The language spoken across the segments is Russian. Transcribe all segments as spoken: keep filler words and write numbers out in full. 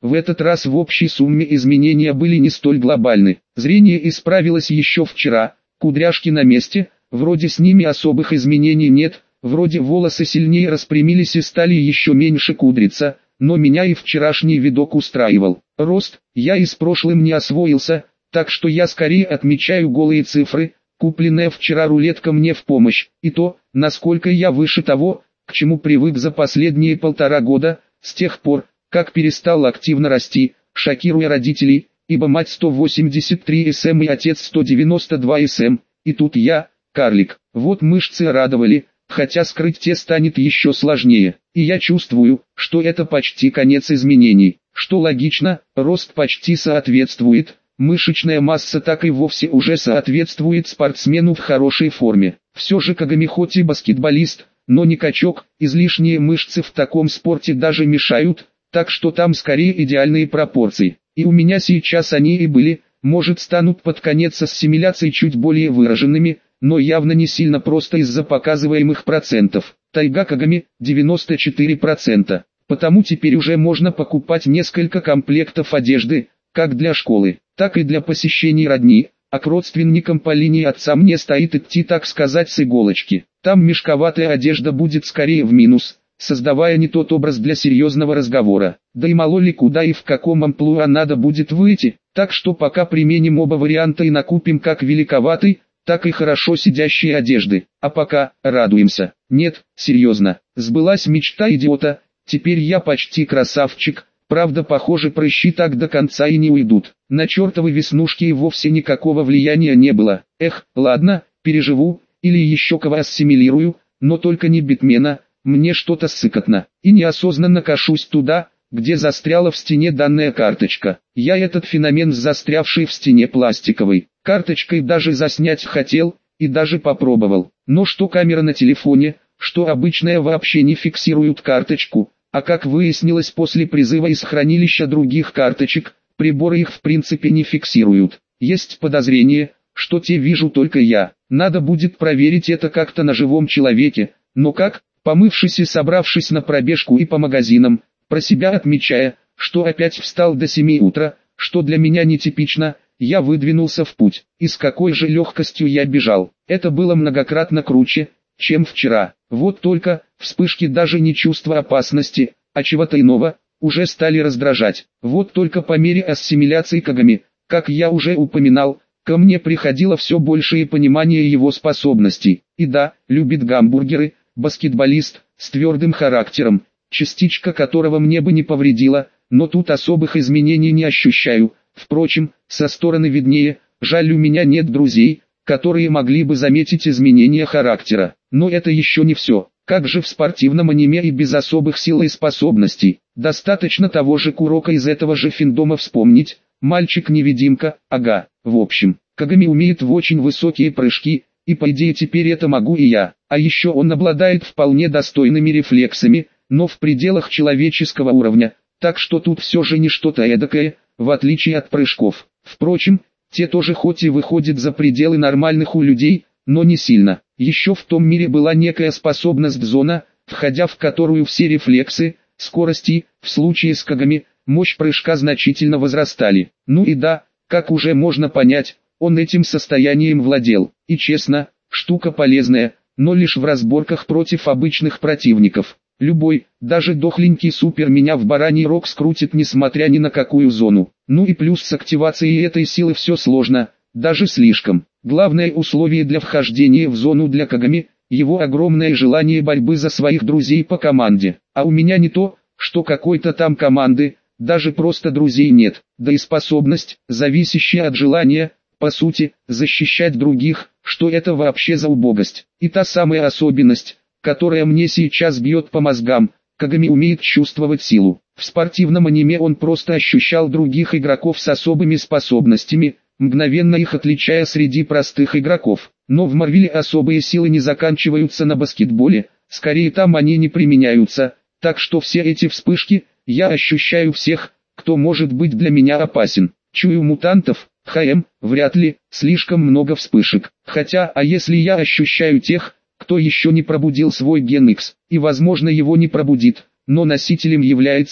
В этот раз в общей сумме изменения были не столь глобальны. Зрение исправилось еще вчера, кудряшки на месте, вроде с ними особых изменений нет, вроде волосы сильнее распрямились и стали еще меньше кудриться, но меня и вчерашний видок устраивал. Рост, я и с прошлым не освоился, так что я скорее отмечаю голые цифры. Купленная вчера рулетка мне в помощь, и то, насколько я выше того, к чему привык за последние полтора года, с тех пор, как перестал активно расти, шокируя родителей, ибо мать сто восемьдесят три сантиметра и отец сто девяносто два сантиметра, и тут я, карлик. Вот мышцы радовали, хотя скрыть те станет еще сложнее, и я чувствую, что это почти конец изменений, что логично, рост почти соответствует. Мышечная масса так и вовсе уже соответствует спортсмену в хорошей форме. Все же Кагами хоть и баскетболист, но не качок, излишние мышцы в таком спорте даже мешают, так что там скорее идеальные пропорции. И у меня сейчас они и были, может станут под конец ассимиляции чуть более выраженными, но явно не сильно просто из-за показываемых процентов. Тайга Кагами – девяносто четыре процента. Потому теперь уже можно покупать несколько комплектов одежды, как для школы, так и для посещений родни, а к родственникам по линии отца мне стоит идти, так сказать, с иголочки. Там мешковатая одежда будет скорее в минус, создавая не тот образ для серьезного разговора. Да и мало ли куда и в каком амплуа надо будет выйти, так что пока применим оба варианта и накупим как великоватый, так и хорошо сидящие одежды. А пока радуемся. Нет, серьезно, сбылась мечта идиота, теперь я почти красавчик. Правда, похоже, прыщи так до конца и не уйдут. На чертовы веснушки и вовсе никакого влияния не было. Эх, ладно, переживу, или еще кого ассимилирую, но только не Битмена, мне что-то ссыкотно. И неосознанно кашусь туда, где застряла в стене данная карточка. Я этот феномен с застрявшей в стене пластиковой карточкой даже заснять хотел, и даже попробовал. Но что камера на телефоне, что обычная вообще не фиксируют карточку. А как выяснилось после призыва из хранилища других карточек, приборы их в принципе не фиксируют. Есть подозрение, что те вижу только я. Надо будет проверить это как-то на живом человеке. Но как, помывшись и собравшись на пробежку и по магазинам, про себя отмечая, что опять встал до семи утра, что для меня нетипично, я выдвинулся в путь. И с какой же легкостью я бежал. Это было многократно круче, чем вчера. Вот только, вспышки даже не чувства опасности, а чего-то иного, уже стали раздражать. Вот только по мере ассимиляции Кагами, как я уже упоминал, ко мне приходило все большее понимание его способностей. И да, любит гамбургеры, баскетболист, с твердым характером, частичка которого мне бы не повредила, но тут особых изменений не ощущаю. Впрочем, со стороны виднее, жаль, у меня нет друзей, которые могли бы заметить изменения характера. Но это еще не все. Как же в спортивном аниме и без особых сил и способностей. Достаточно того же Куроко из этого же финдома вспомнить. Мальчик-невидимка, ага. В общем, Кагами умеет в очень высокие прыжки, и по идее теперь это могу и я. А еще он обладает вполне достойными рефлексами, но в пределах человеческого уровня. Так что тут все же не что-то эдакое, в отличие от прыжков. Впрочем, те тоже хоть и выходят за пределы нормальных у людей, но не сильно. Еще в том мире была некая способность зона, входя в которую все рефлексы, скорости, в случае с Кагами, мощь прыжка значительно возрастали. Ну и да, как уже можно понять, он этим состоянием владел. И честно, штука полезная, но лишь в разборках против обычных противников. Любой, даже дохленький супер меня в бараний рог скрутит несмотря ни на какую зону. Ну и плюс с активацией этой силы все сложно, даже слишком. Главное условие для вхождения в зону для Кагами – его огромное желание борьбы за своих друзей по команде. А у меня не то, что какой-то там команды, даже просто друзей нет. Да и способность, зависящая от желания, по сути, защищать других, что это вообще за убогость. И та самая особенность, которая мне сейчас бьет по мозгам, Кагами умеет чувствовать силу. В спортивном аниме он просто ощущал других игроков с особыми способностями, мгновенно их отличая среди простых игроков. Но в Марвеле особые силы не заканчиваются на баскетболе, скорее там они не применяются, так что все эти вспышки, я ощущаю всех, кто может быть для меня опасен. Чую мутантов, ХМ, вряд ли, слишком много вспышек. Хотя, а если я ощущаю тех, кто еще не пробудил свой ген Икс, и возможно его не пробудит, но носителем является,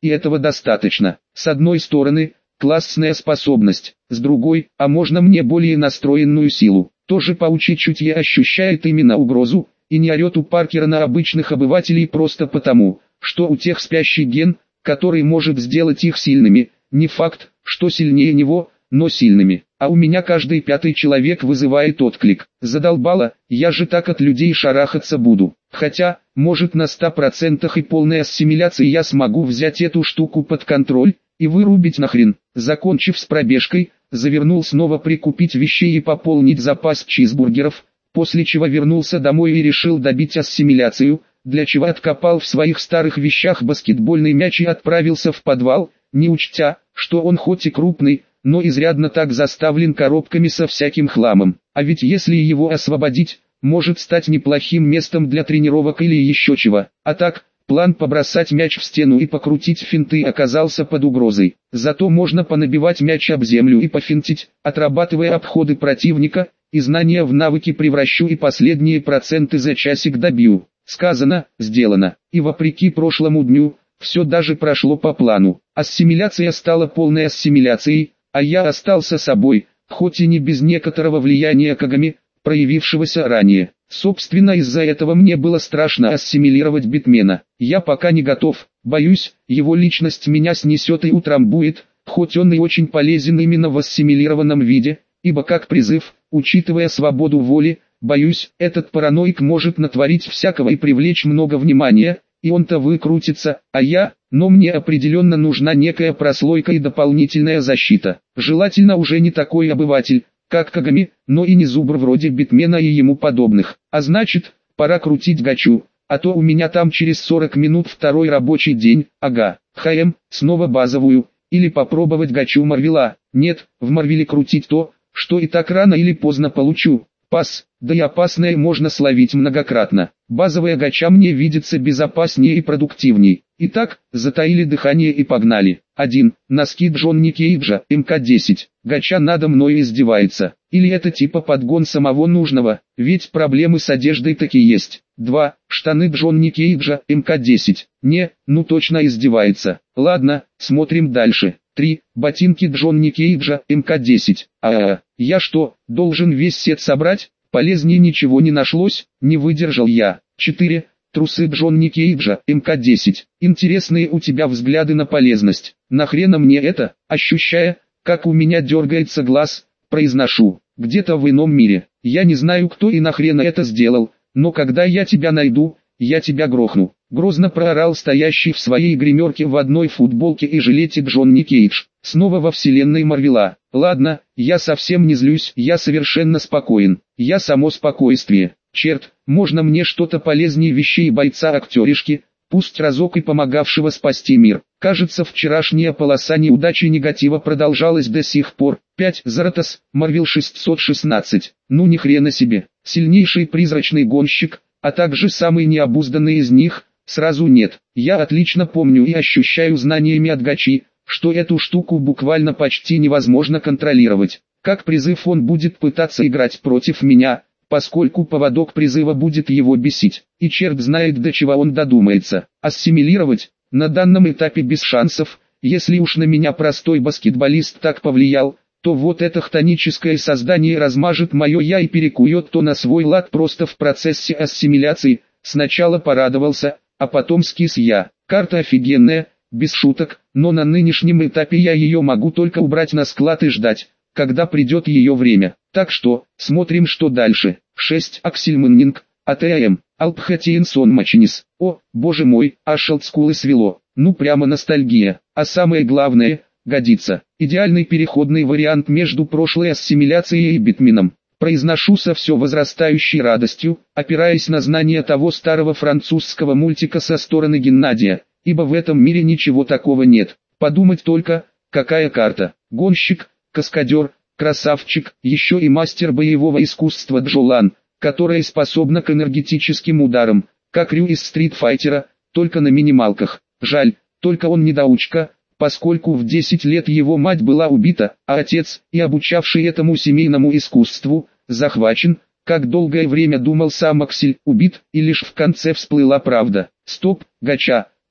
и этого достаточно. С одной стороны, классная способность, с другой, а можно мне более настроенную силу. Тоже паучье чутье ощущает именно угрозу, и не орет у Паркера на обычных обывателей просто потому, что у тех спящий ген, который может сделать их сильными, не факт, что сильнее него, но сильными. А у меня каждый пятый человек вызывает отклик. Задолбало, я же так от людей шарахаться буду. Хотя, может на ста процентах и полной ассимиляции я смогу взять эту штуку под контроль и вырубить нахрен. Закончив с пробежкой, завернул снова прикупить вещей и пополнить запас чизбургеров, после чего вернулся домой и решил добить ассимиляцию, для чего откопал в своих старых вещах баскетбольный мяч и отправился в подвал, не учтя, что он хоть и крупный, но изрядно так заставлен коробками со всяким хламом. А ведь если его освободить, может стать неплохим местом для тренировок или еще чего. А так, план побросать мяч в стену и покрутить финты оказался под угрозой. Зато можно понабивать мяч об землю и пофинтить, отрабатывая обходы противника, и знания в навыки превращу и последние проценты за часик добью. Сказано, сделано. И вопреки прошлому дню, все даже прошло по плану. Ассимиляция стала полной ассимиляцией, а я остался собой, хоть и не без некоторого влияния Кагами, проявившегося ранее. Собственно, из-за этого мне было страшно ассимилировать Битмена. Я пока не готов, боюсь, его личность меня снесет и утрамбует, хоть он и очень полезен именно в ассимилированном виде, ибо как призыв, учитывая свободу воли, боюсь, этот параноик может натворить всякого и привлечь много внимания, и он-то выкрутится, а я, но мне определенно нужна некая прослойка и дополнительная защита. Желательно уже не такой обыватель, как Кагами, но и не зубр вроде Битмена и ему подобных. А значит, пора крутить гачу, а то у меня там через сорок минут второй рабочий день, ага. ХМ, снова базовую, или попробовать гачу Марвела. Нет, в Марвеле крутить то, что и так рано или поздно получу. Пас, да и опасное можно словить многократно. Базовая гача мне видится безопаснее и продуктивней. Итак, затаили дыхание и погнали. один. Носки Джонни Кейджа, эм ка десять. Гача надо мной издевается. Или это типа подгон самого нужного, ведь проблемы с одеждой таки есть. два. Штаны Джонни Кейджа, эм ка десять. Не, ну точно издевается. Ладно, смотрим дальше. три. Ботинки Джонни Кейджа, эм ка десять. А-а-а, я что, должен весь сет собрать? Полезнее ничего не нашлось, не выдержал я. четыре. Трусы Джонни Кейджа, эм ка десять. Интересные у тебя взгляды на полезность. Нахрена мне это? Ощущая, как у меня дергается глаз, произношу. Где-то в ином мире. Я не знаю, кто и нахрена это сделал, но когда я тебя найду, я тебя грохну. Грозно проорал стоящий в своей гримерке в одной футболке и жилете Джонни Кейдж. Снова во вселенной Марвела. Ладно, я совсем не злюсь, я совершенно спокоен. Я само спокойствие. Черт, можно мне что-то полезнее вещей бойца-актеришки, пусть разок и помогавшего спасти мир. Кажется, вчерашняя полоса неудачи и негатива продолжалась до сих пор. пять. Заратос, Марвел шестьсот шестнадцать. Ну ни хрена себе. Сильнейший призрачный гонщик, а также самый необузданный из них, сразу нет. Я отлично помню и ощущаю знаниями от гачи, что эту штуку буквально почти невозможно контролировать. Как призыв он будет пытаться играть против меня, поскольку поводок призыва будет его бесить. И черт знает, до чего он додумается. Ассимилировать? На данном этапе без шансов. Если уж на меня простой баскетболист так повлиял, то вот это хтоническое создание размажет мое я и перекует то на свой лад просто в процессе ассимиляции. Сначала порадовался, а потом скис я. Карта офигенная, без шуток, но на нынешнем этапе я ее могу только убрать на склад и ждать, когда придет ее время. Так что, смотрим, что дальше. шесть. Аксельманнинг, АТМ, Алпхатиенсон Мачнис. О, боже мой, аж олдскулы свело. Ну прямо ностальгия. А самое главное, годится. Идеальный переходный вариант между прошлой ассимиляцией и Битменом. Произношу со все возрастающей радостью, опираясь на знание того старого французского мультика со стороны Геннадия, ибо в этом мире ничего такого нет. Подумать только, какая карта. Гонщик, каскадер, красавчик, еще и мастер боевого искусства Джолан, которая способна к энергетическим ударам, как Рю из Стритфайтера, только на минималках. Жаль, только он недоучка, поскольку в десять лет его мать была убита, а отец, и обучавший этому семейному искусству, захвачен. Как долгое время думал сам Аксель, убит, и лишь в конце всплыла правда. Стоп, гача,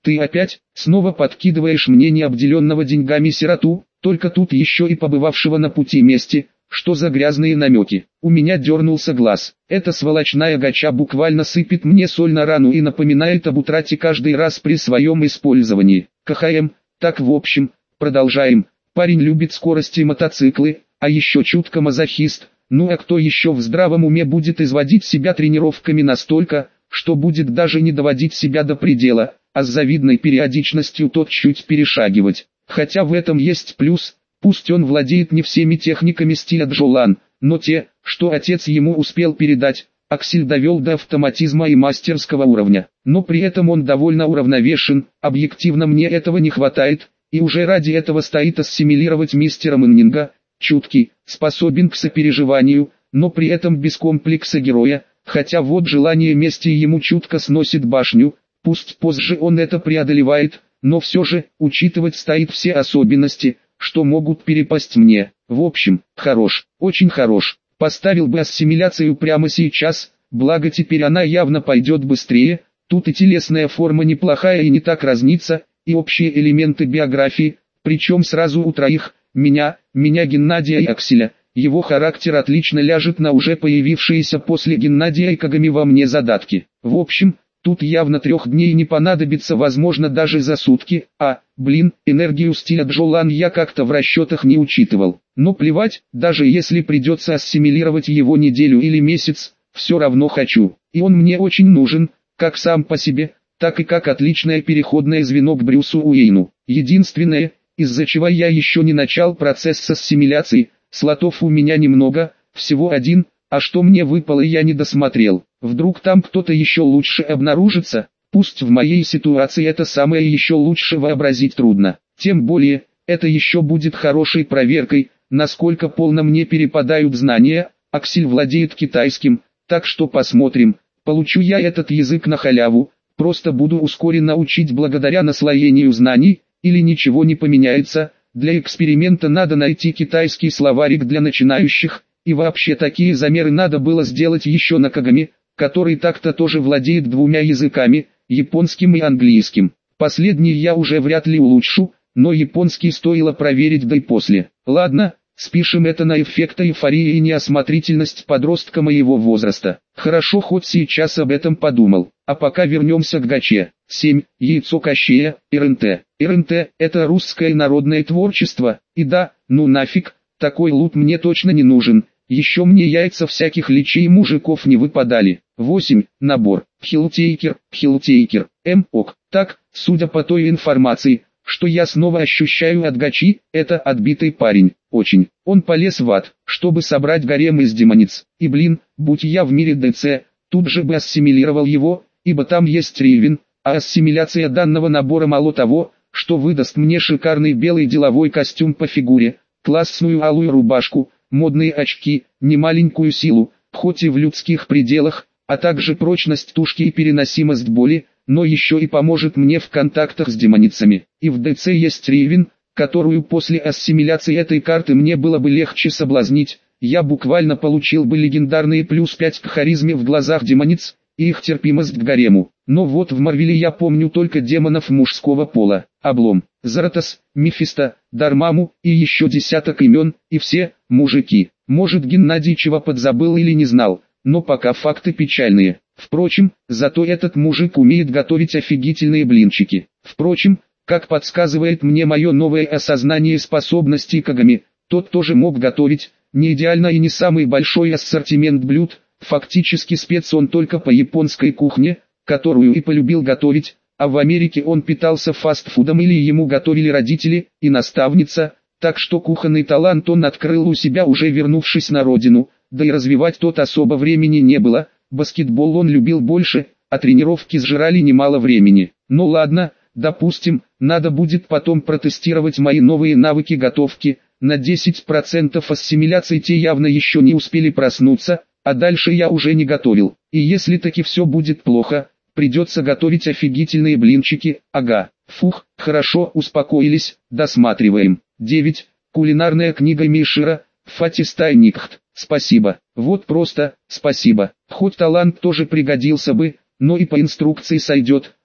Ты опять, снова подкидываешь мне необделенного деньгами сироту, только тут еще и побывавшего на пути мести. Что за грязные намеки? У меня дернулся глаз. Эта сволочная гача буквально сыпет мне соль на рану и напоминает об утрате каждый раз при своем использовании. КХМ, так в общем, продолжаем. Парень любит скорости и мотоциклы, а еще чутко мазохист. Ну а кто еще в здравом уме будет изводить себя тренировками настолько, что будет даже не доводить себя до предела, а с завидной периодичностью тот чуть перешагивать. Хотя в этом есть плюс. Пусть он владеет не всеми техниками стиля Джолан, но те, что отец ему успел передать, Аксель довел до автоматизма и мастерского уровня. Но при этом он довольно уравновешен, объективно мне этого не хватает, и уже ради этого стоит ассимилировать мистера Мэннинга, чуткий, способен к сопереживанию, но при этом без комплекса героя, хотя вот желание мести ему чутко сносит башню, пусть позже он это преодолевает, но все же, учитывать стоит все особенности, что могут перепасть мне. В общем, хорош, очень хорош. Поставил бы ассимиляцию прямо сейчас, благо теперь она явно пойдет быстрее, тут и телесная форма неплохая и не так разнится, и общие элементы биографии, причем сразу у троих, меня, меня Геннадия и Акселя. Его характер отлично ляжет на уже появившиеся после Геннадия и Кагами во мне задатки. В общем, тут явно трех дней не понадобится, возможно даже за сутки, а, блин, энергию стиля Джолан я как-то в расчетах не учитывал. Но плевать, даже если придется ассимилировать его неделю или месяц, все равно хочу. И он мне очень нужен, как сам по себе, так и как отличное переходное звено к Брюсу Уэйну. Единственное, из-за чего я еще не начал процесс с ассимиляцией, слотов у меня немного, всего один, а что мне выпало я не досмотрел. Вдруг там кто-то еще лучше обнаружится, пусть в моей ситуации это самое еще лучше вообразить трудно. Тем более, это еще будет хорошей проверкой, насколько полно мне перепадают знания. Аксель владеет китайским, так что посмотрим, получу я этот язык на халяву, просто буду ускоренно учить благодаря наслоению знаний, или ничего не поменяется. Для эксперимента надо найти китайский словарик для начинающих, и вообще такие замеры надо было сделать еще на Кагами, который так-то тоже владеет двумя языками, японским и английским. Последний я уже вряд ли улучшу, но японский стоило проверить да и после. Ладно, спишем это на эффект эйфории и неосмотрительность подростка моего возраста. Хорошо, хоть сейчас об этом подумал. А пока вернемся к гаче. семь. Яйцо Кощея, РНТ. РНТ – это русское народное творчество, и да, ну нафиг, такой лут мне точно не нужен. Еще мне яйца всяких личей мужиков не выпадали. восемь. Набор. Хилтейкер, Хилтейкер, М. Ок. Так, судя по той информации, что я снова ощущаю от гачи, это отбитый парень. Очень. Он полез в ад, чтобы собрать гарем из демониц. И блин, будь я в мире ДЦ, тут же бы ассимилировал его, ибо там есть Ривен, а ассимиляция данного набора мало того, что выдаст мне шикарный белый деловой костюм по фигуре, классную алую рубашку, модные очки, немаленькую силу, хоть и в людских пределах, а также прочность тушки и переносимость боли, но еще и поможет мне в контактах с демоницами. И в ДЦ есть Ривен, которую после ассимиляции этой карты мне было бы легче соблазнить, я буквально получил бы легендарные плюс пять к харизме в глазах демониц, и их терпимость к гарему. Но вот в Марвеле я помню только демонов мужского пола. Облом, Заратос, Мефисто, Дармаму и еще десяток имен, и все мужики. Может, Геннадий чего подзабыл или не знал, но пока факты печальные. Впрочем, зато этот мужик умеет готовить офигительные блинчики. Впрочем, как подсказывает мне мое новое осознание способностей Кагами, тот тоже мог готовить, не идеально и не самый большой ассортимент блюд, фактически спец он только по японской кухне, которую и полюбил готовить, а в Америке он питался фастфудом или ему готовили родители и наставница, так что кухонный талант он открыл у себя уже вернувшись на родину, да и развивать тот особо времени не было, баскетбол он любил больше, а тренировки сжирали немало времени. Ну ладно, допустим, надо будет потом протестировать мои новые навыки готовки, на десять процентов ассимиляции те явно еще не успели проснуться, а дальше я уже не готовил. И если таки все будет плохо, придется готовить офигительные блинчики, ага. Фух, хорошо, успокоились, досматриваем. девять. Кулинарная книга Мишира, Фатистайникхт. Спасибо, вот просто, спасибо. Хоть талант тоже пригодился бы, но и по инструкции сойдет.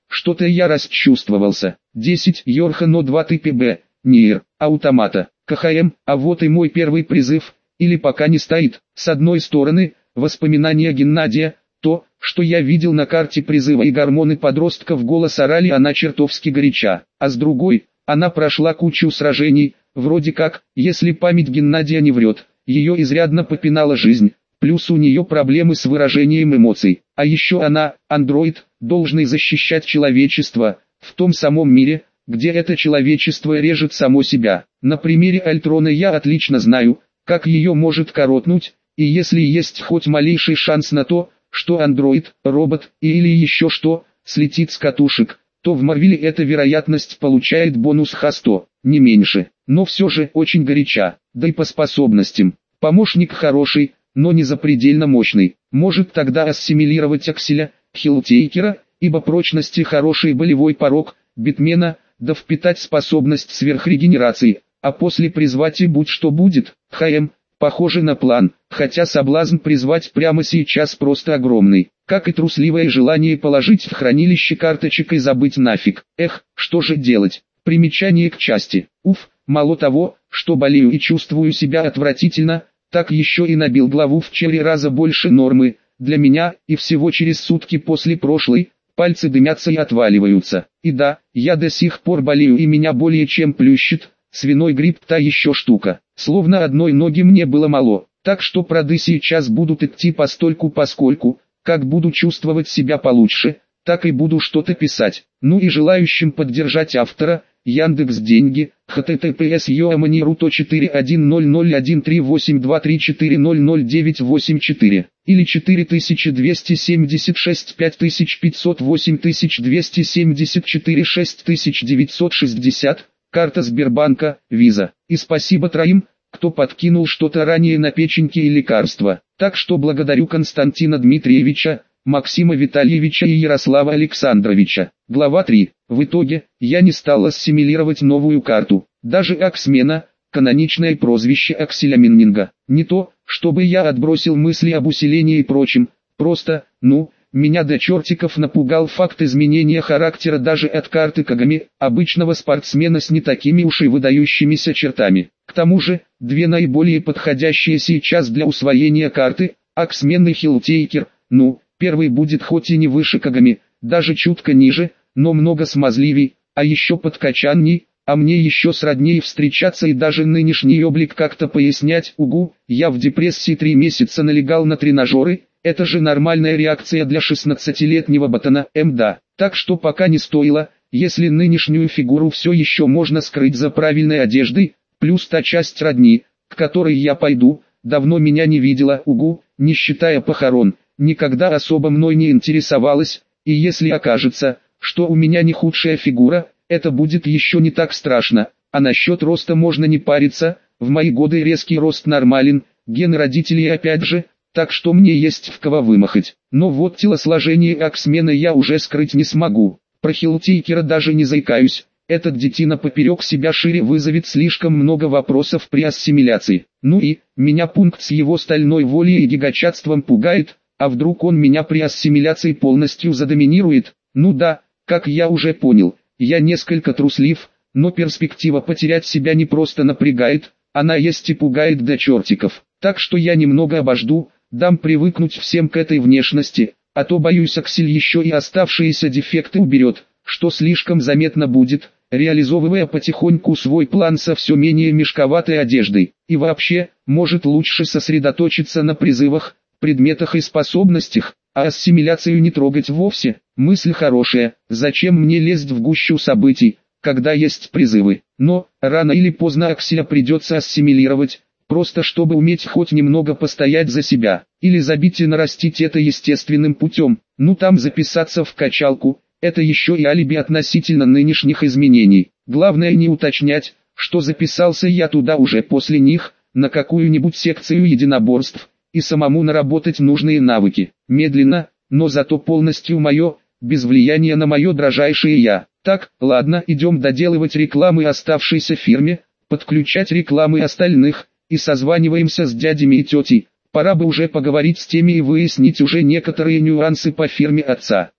что-то я расчувствовался. десять Йорхано два Т П Б, НИР, автомата, К Х М, а вот и мой первый призыв, или пока не стоит. С одной стороны, воспоминания Геннадия, то, что я видел на карте призыва и гормоны подростка в голос орали, она чертовски горяча, а с другой, она прошла кучу сражений, вроде как, если память Геннадия не врет, ее изрядно попинала жизнь, плюс у нее проблемы с выражением эмоций, а еще она, андроид, должный защищать человечество, в том самом мире, где это человечество режет само себя. На примере Альтрона я отлично знаю, как ее может коротнуть, и если есть хоть малейший шанс на то, что андроид, робот или еще что, слетит с катушек, то в Марвеле эта вероятность получает бонус Х сто, не меньше, но все же очень горяча, да и по способностям. Помощник хороший, но не запредельно мощный, может тогда ассимилировать Акселя, Хиллтейкера, ибо прочности хороший болевой порог, Битмена, да впитать способность сверхрегенерации, а после призвать и будь что будет. Х М, похоже на план, хотя соблазн призвать прямо сейчас просто огромный, как и трусливое желание положить в хранилище карточек и забыть нафиг. Эх, что же делать? Примечание к части. Уф, мало того, что болею и чувствую себя отвратительно, так еще и набил главу в четыре раза больше нормы, для меня, и всего через сутки после прошлой, пальцы дымятся и отваливаются. И да, я до сих пор болею и меня более чем плющит, свиной грипп та еще штука, словно одной ноги мне было мало, так что проды сейчас будут идти постольку-поскольку, как буду чувствовать себя получше, так и буду что-то писать. Ну и желающим поддержать автора, Яндекс.Деньги, эйч ти ти пи эс йомани точка ру четыре один ноль ноль один три восемь два три четыре ноль ноль девять восемь четыре или четыре тысячи двести семьдесят шесть пять тысяч пятьсот восемь тысяч двести семьдесят четыре шесть тысяч девятьсот шестьдесят, карта Сбербанка, Виза. И спасибо троим, кто подкинул что-то ранее на печеньки и лекарства. Так что благодарю Константина Дмитриевича, Максима Витальевича и Ярослава Александровича. Глава три. В итоге, я не стал ассимилировать новую карту. Даже Аксмена, каноничное прозвище Акселя Миннинга. Не то, чтобы я отбросил мысли об усилении и прочем, просто, ну, меня до чертиков напугал факт изменения характера даже от карты Кагами, обычного спортсмена с не такими уж и выдающимися чертами. К тому же, две наиболее подходящие сейчас для усвоения карты, Аксмен и Хиллтейкер, ну, первый будет хоть и не выше Кагами, даже чутко ниже, но много смазливей, а еще подкачанней, а мне еще сродней встречаться и даже нынешний облик как-то пояснять. Угу, я в депрессии три месяца налегал на тренажеры, это же нормальная реакция для шестнадцатилетнего ботана, мда. Так что пока не стоило, если нынешнюю фигуру все еще можно скрыть за правильной одеждой, плюс та часть родни, к которой я пойду, давно меня не видела, угу, не считая похорон, никогда особо мной не интересовалась, и если окажется, что у меня не худшая фигура, это будет еще не так страшно, а насчет роста можно не париться, в мои годы резкий рост нормален, гены родителей опять же, так что мне есть в кого вымахать. Но вот телосложение Аксмена я уже скрыть не смогу, про Хиллтейкера даже не заикаюсь, этот детина поперек себя шире вызовет слишком много вопросов при ассимиляции. Ну и, меня пункт с его стальной волей и гигачатством пугает, а вдруг он меня при ассимиляции полностью задоминирует? Ну да, как я уже понял, я несколько труслив, но перспектива потерять себя не просто напрягает, она есть и пугает до чертиков. Так что я немного обожду, дам привыкнуть всем к этой внешности, а то боюсь Аксель еще и оставшиеся дефекты уберет, что слишком заметно будет, реализовывая потихоньку свой план со все менее мешковатой одеждой. И вообще, может лучше сосредоточиться на призывах, предметах и способностях, а ассимиляцию не трогать вовсе. Мысль хорошая, зачем мне лезть в гущу событий, когда есть призывы. Но, рано или поздно Акселя придется ассимилировать, просто чтобы уметь хоть немного постоять за себя, или забить и нарастить это естественным путем. Ну там записаться в качалку, это еще и алиби относительно нынешних изменений. Главное не уточнять, что записался я туда уже после них, на какую-нибудь секцию единоборств, и самому наработать нужные навыки. Медленно, но зато полностью мое, без влияния на мое дрожайшее я. Так, ладно, идем доделывать рекламы оставшейся фирме, подключать рекламы остальных, и созваниваемся с дядями и тетей. Пора бы уже поговорить с теми и выяснить уже некоторые нюансы по фирме отца.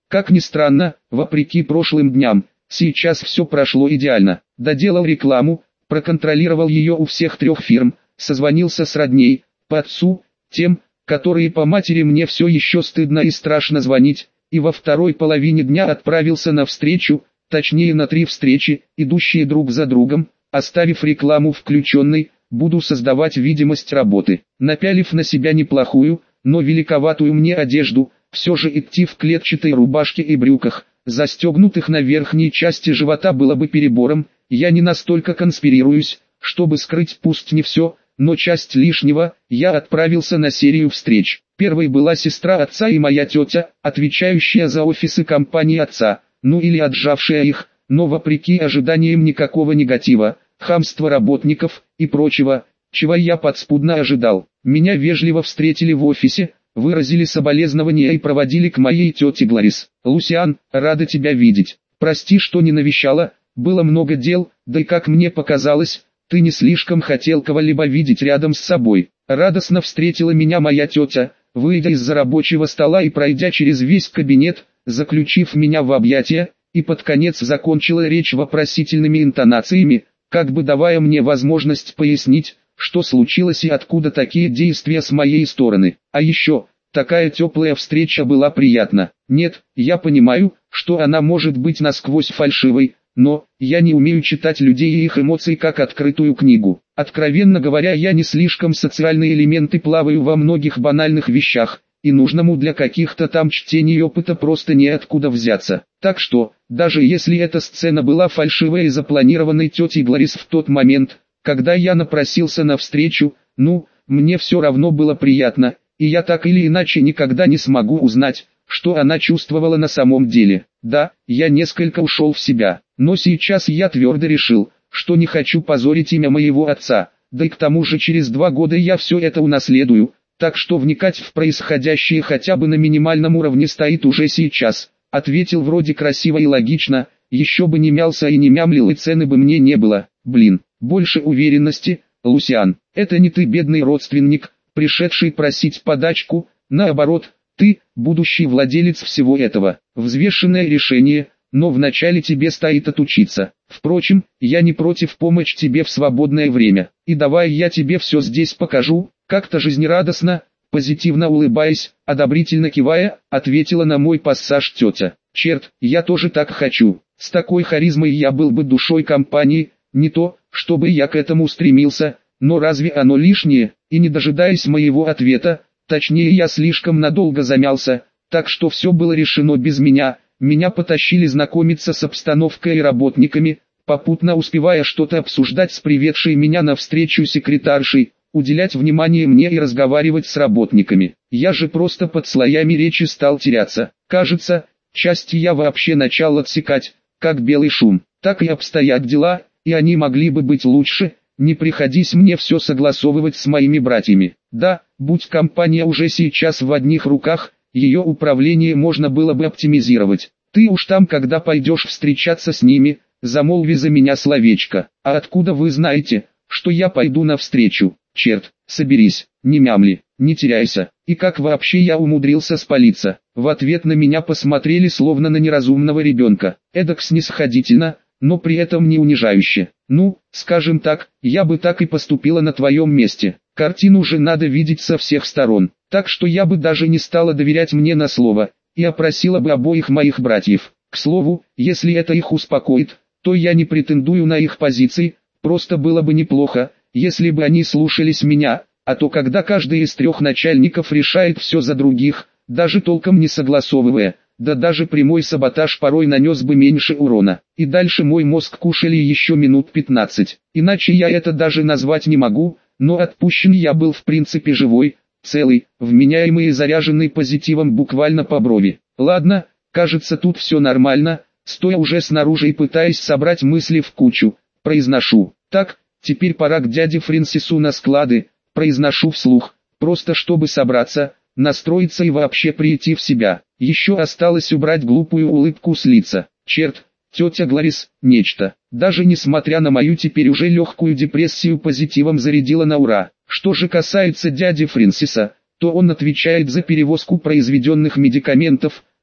Как ни странно, вопреки прошлым дням, сейчас все прошло идеально. Доделал рекламу, проконтролировал ее у всех трех фирм, созвонился с родней, по отцу, тем, которые по матери мне все еще стыдно и страшно звонить, и во второй половине дня отправился на встречу, точнее на три встречи, идущие друг за другом, оставив рекламу включенной, буду создавать видимость работы. Напялив на себя неплохую, но великоватую мне одежду, все же идти в клетчатой рубашке и брюках, застегнутых на верхней части живота было бы перебором. Я не настолько конспирируюсь, чтобы скрыть пусть не все, но часть лишнего. Я отправился на серию встреч. Первой была сестра отца и моя тетя, отвечающая за офисы компании отца, ну или отжавшая их, но вопреки ожиданиям никакого негатива, хамства работников и прочего, чего я подспудно ожидал. Меня вежливо встретили в офисе, выразили соболезнования и проводили к моей тете Глорис. «Лусиан, рада тебя видеть. Прости, что не навещала, было много дел, да и как мне показалось, ты не слишком хотел кого-либо видеть рядом с собой». Радостно встретила меня моя тетя, выйдя из-за рабочего стола и пройдя через весь кабинет, заключив меня в объятия, и под конец закончила речь вопросительными интонациями, как бы давая мне возможность пояснить, что случилось и откуда такие действия с моей стороны. А еще, такая теплая встреча была приятна. Нет, я понимаю, что она может быть насквозь фальшивой, но я не умею читать людей и их эмоции как открытую книгу. Откровенно говоря, я не слишком социальные элементы плаваю во многих банальных вещах, и нужному для каких-то там чтений опыта просто неоткуда взяться. Так что, даже если эта сцена была фальшивой и запланированной тетей Глорис в тот момент, когда я напросился на встречу, ну, мне все равно было приятно, и я так или иначе никогда не смогу узнать, что она чувствовала на самом деле. Да, я несколько ушел в себя, но сейчас я твердо решил, что не хочу позорить имя моего отца, да и к тому же через два года я все это унаследую, так что вникать в происходящее хотя бы на минимальном уровне стоит уже сейчас. Ответил вроде красиво и логично, еще бы не мялся и не мямлил и цены бы мне не было. Блин, больше уверенности, Лусиан, это не ты бедный родственник, пришедший просить подачку, наоборот, ты, будущий владелец всего этого. Взвешенное решение, но вначале тебе стоит отучиться. Впрочем, я не против помочь тебе в свободное время. И давай я тебе все здесь покажу. Как-то жизнерадостно, позитивно улыбаясь, одобрительно кивая, ответила на мой пассаж тетя. Черт, я тоже так хочу. С такой харизмой я был бы душой компании, не то, чтобы я к этому стремился, но разве оно лишнее? И не дожидаясь моего ответа, точнее я слишком надолго замялся, так что все было решено без меня. Меня потащили знакомиться с обстановкой и работниками, попутно успевая что-то обсуждать с приведшей меня на встречу секретаршей, уделять внимание мне и разговаривать с работниками. Я же просто под слоями речи стал теряться. Кажется, части я вообще начал отсекать, как белый шум. Так и обстоят дела, и они могли бы быть лучше, не приходись мне все согласовывать с моими братьями. Да, будь компания уже сейчас в одних руках, ее управление можно было бы оптимизировать. Ты уж там, когда пойдешь встречаться с ними, замолви за меня словечко. А откуда вы знаете, что я пойду навстречу? Черт, соберись, не мямли, не теряйся. И как вообще я умудрился спалиться? В ответ на меня посмотрели словно на неразумного ребенка. Эдак снисходительно, но при этом не унижающе. Ну, скажем так, я бы так и поступила на твоем месте. Картину же надо видеть со всех сторон. Так что я бы даже не стала доверять мне на слово, и опросила бы обоих моих братьев. К слову, если это их успокоит, то я не претендую на их позиции, просто было бы неплохо, если бы они слушались меня, а то когда каждый из трех начальников решает все за других, даже толком не согласовывая, да даже прямой саботаж порой нанес бы меньше урона. И дальше мой мозг кушали еще минут пятнадцать, иначе я это даже назвать не могу, но отпущен я был в принципе живой, целый, вменяемый и заряженный позитивом буквально по брови. Ладно, кажется тут все нормально, стоя уже снаружи и пытаясь собрать мысли в кучу, произношу. Так, теперь пора к дяде Фрэнсису на склады, произношу вслух, просто чтобы собраться, настроиться и вообще прийти в себя. Еще осталось убрать глупую улыбку с лица. Черт, тетя Глорис, нечто. Даже несмотря на мою теперь уже легкую депрессию позитивом зарядила на ура. Что же касается дяди Фрэнсиса, то он отвечает за перевозку произведенных медикаментов,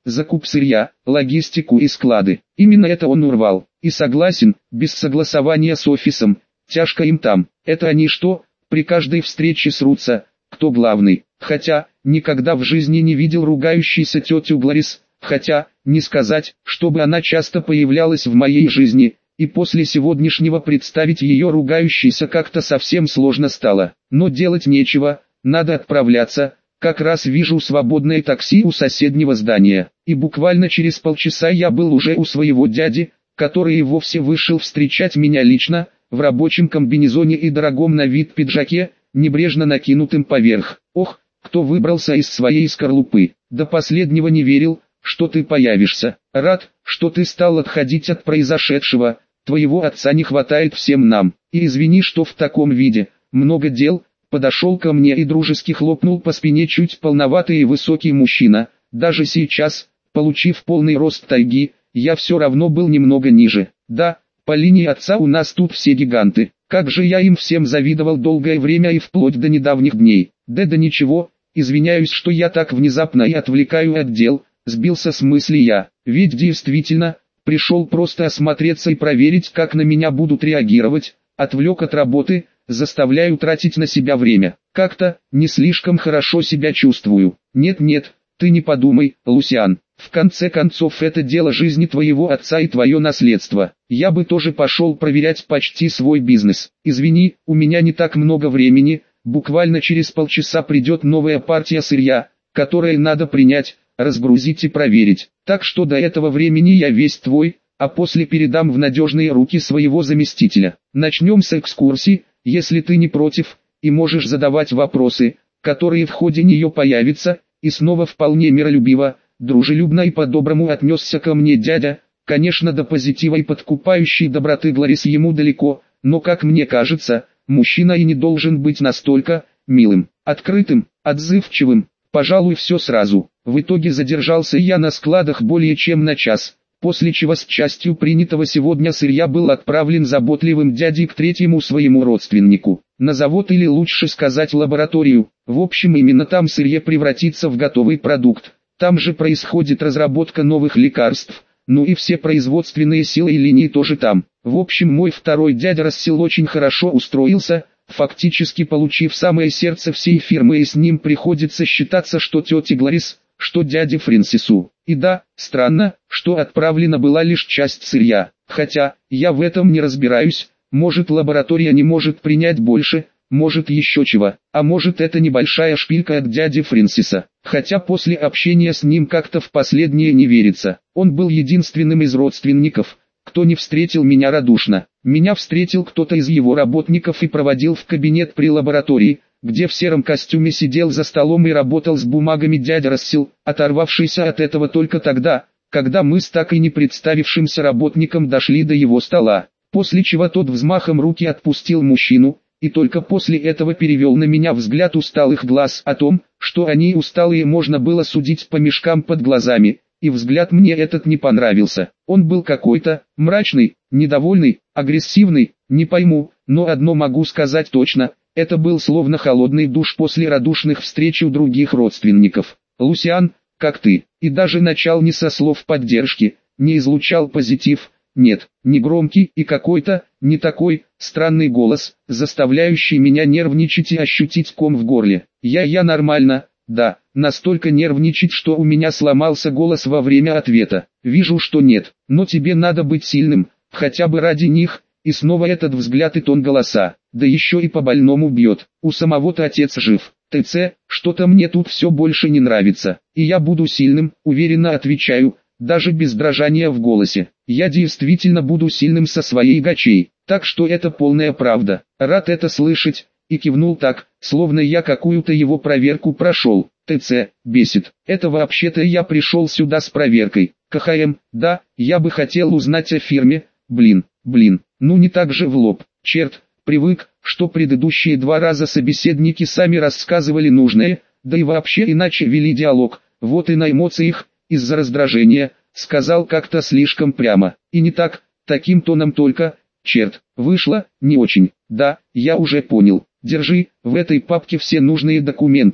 закуп сырья, логистику и склады. Именно это он урвал. И согласен, без согласования с офисом, тяжко им там. Это они что, при каждой встрече срутся, кто главный. Хотя, никогда в жизни не видел ругающейся тетю Глорис, хотя, не сказать, чтобы она часто появлялась в моей жизни, и после сегодняшнего представить ее ругающейся как-то совсем сложно стало. Но делать нечего, надо отправляться, как раз вижу свободное такси у соседнего здания. И буквально через полчаса я был уже у своего дяди, который и вовсе вышел встречать меня лично, в рабочем комбинезоне и дорогом на вид пиджаке, небрежно накинутым поверх. Ох, кто выбрался из своей скорлупы. До последнего не верил, что ты появишься. Рад, что ты стал отходить от произошедшего. Твоего отца не хватает всем нам. И извини, что в таком виде. Много дел. Подошел ко мне и дружески хлопнул по спине чуть полноватый и высокий мужчина. Даже сейчас, получив полный рост тайги, я все равно был немного ниже. Да, по линии отца у нас тут все гиганты. Как же я им всем завидовал долгое время и вплоть до недавних дней. Да да ничего, извиняюсь, что я так внезапно и отвлекаю от дел, сбился с мысли я. Ведь действительно, пришел просто осмотреться и проверить, как на меня будут реагировать, отвлек от работы, заставляю тратить на себя время. Как-то, не слишком хорошо себя чувствую. Нет-нет, ты не подумай, Лусиан. В конце концов это дело жизни твоего отца и твое наследство. Я бы тоже пошел проверять почти свой бизнес. Извини, у меня не так много времени, буквально через полчаса придет новая партия сырья, которое надо принять, разгрузить и проверить. Так что до этого времени я весь твой, а после передам в надежные руки своего заместителя. Начнем с экскурсии, если ты не против, и можешь задавать вопросы, которые в ходе нее появятся, и снова вполне миролюбиво, дружелюбно и по-доброму отнесся ко мне дядя. Конечно, до позитива и подкупающей доброты Глорис ему далеко, но, как мне кажется, мужчина и не должен быть настолько милым, открытым, отзывчивым. Пожалуй, все сразу. В итоге задержался я на складах более чем на час, после чего с частью принятого сегодня сырья был отправлен заботливым дядей к третьему своему родственнику, на завод или лучше сказать лабораторию. В общем, именно там сырье превратится в готовый продукт. Там же происходит разработка новых лекарств, ну и все производственные силы и линии тоже там. В общем, мой второй дядя Рассел очень хорошо устроился, фактически получив самое сердце всей фирмы, и с ним приходится считаться что тете Глорис, что дяде Фрэнсису. И да, странно, что отправлена была лишь часть сырья, хотя, я в этом не разбираюсь, может лаборатория не может принять больше, может еще чего, а может это небольшая шпилька от дяди Фрэнсиса. Хотя после общения с ним как-то в последнее не верится. Он был единственным из родственников, кто не встретил меня радушно. Меня встретил кто-то из его работников и проводил в кабинет при лаборатории, где в сером костюме сидел за столом и работал с бумагами дядя Рассел, оторвавшийся от этого только тогда, когда мы с так и не представившимся работником дошли до его стола. После чего тот взмахом руки отпустил мужчину, и только после этого перевел на меня взгляд усталых глаз. О том, что они усталые, можно было судить по мешкам под глазами, и взгляд мне этот не понравился. Он был какой-то мрачный, недовольный, агрессивный, не пойму, но одно могу сказать точно, это был словно холодный душ после радушных встреч у других родственников. Лусиан, как ты, и даже начал не со слов поддержки, не излучал позитив. Нет, не громкий и какой-то, не такой, странный голос, заставляющий меня нервничать и ощутить ком в горле. Я-я нормально, да, настолько нервничать, что у меня сломался голос во время ответа. Вижу, что нет, но тебе надо быть сильным, хотя бы ради них, и снова этот взгляд и тон голоса, да еще и по больному бьет. У самого-то отец жив. ТЦ, что-то мне тут все больше не нравится, и я буду сильным, уверенно отвечаю, даже без дрожания в голосе. Я действительно буду сильным со своей гачей, так что это полная правда. Рад это слышать, и кивнул так, словно я какую-то его проверку прошел. ТЦ, бесит. Это вообще-то я пришел сюда с проверкой. КХМ, да, я бы хотел узнать о фирме. Блин, блин, ну не так же в лоб. Черт, привык, что предыдущие два раза собеседники сами рассказывали нужное, да и вообще иначе вели диалог. Вот и на эмоциях, из-за раздражения, сказал как-то слишком прямо. И не так, таким тоном только, черт, вышло, не очень. Да, я уже понял. Держи, в этой папке все нужные документы,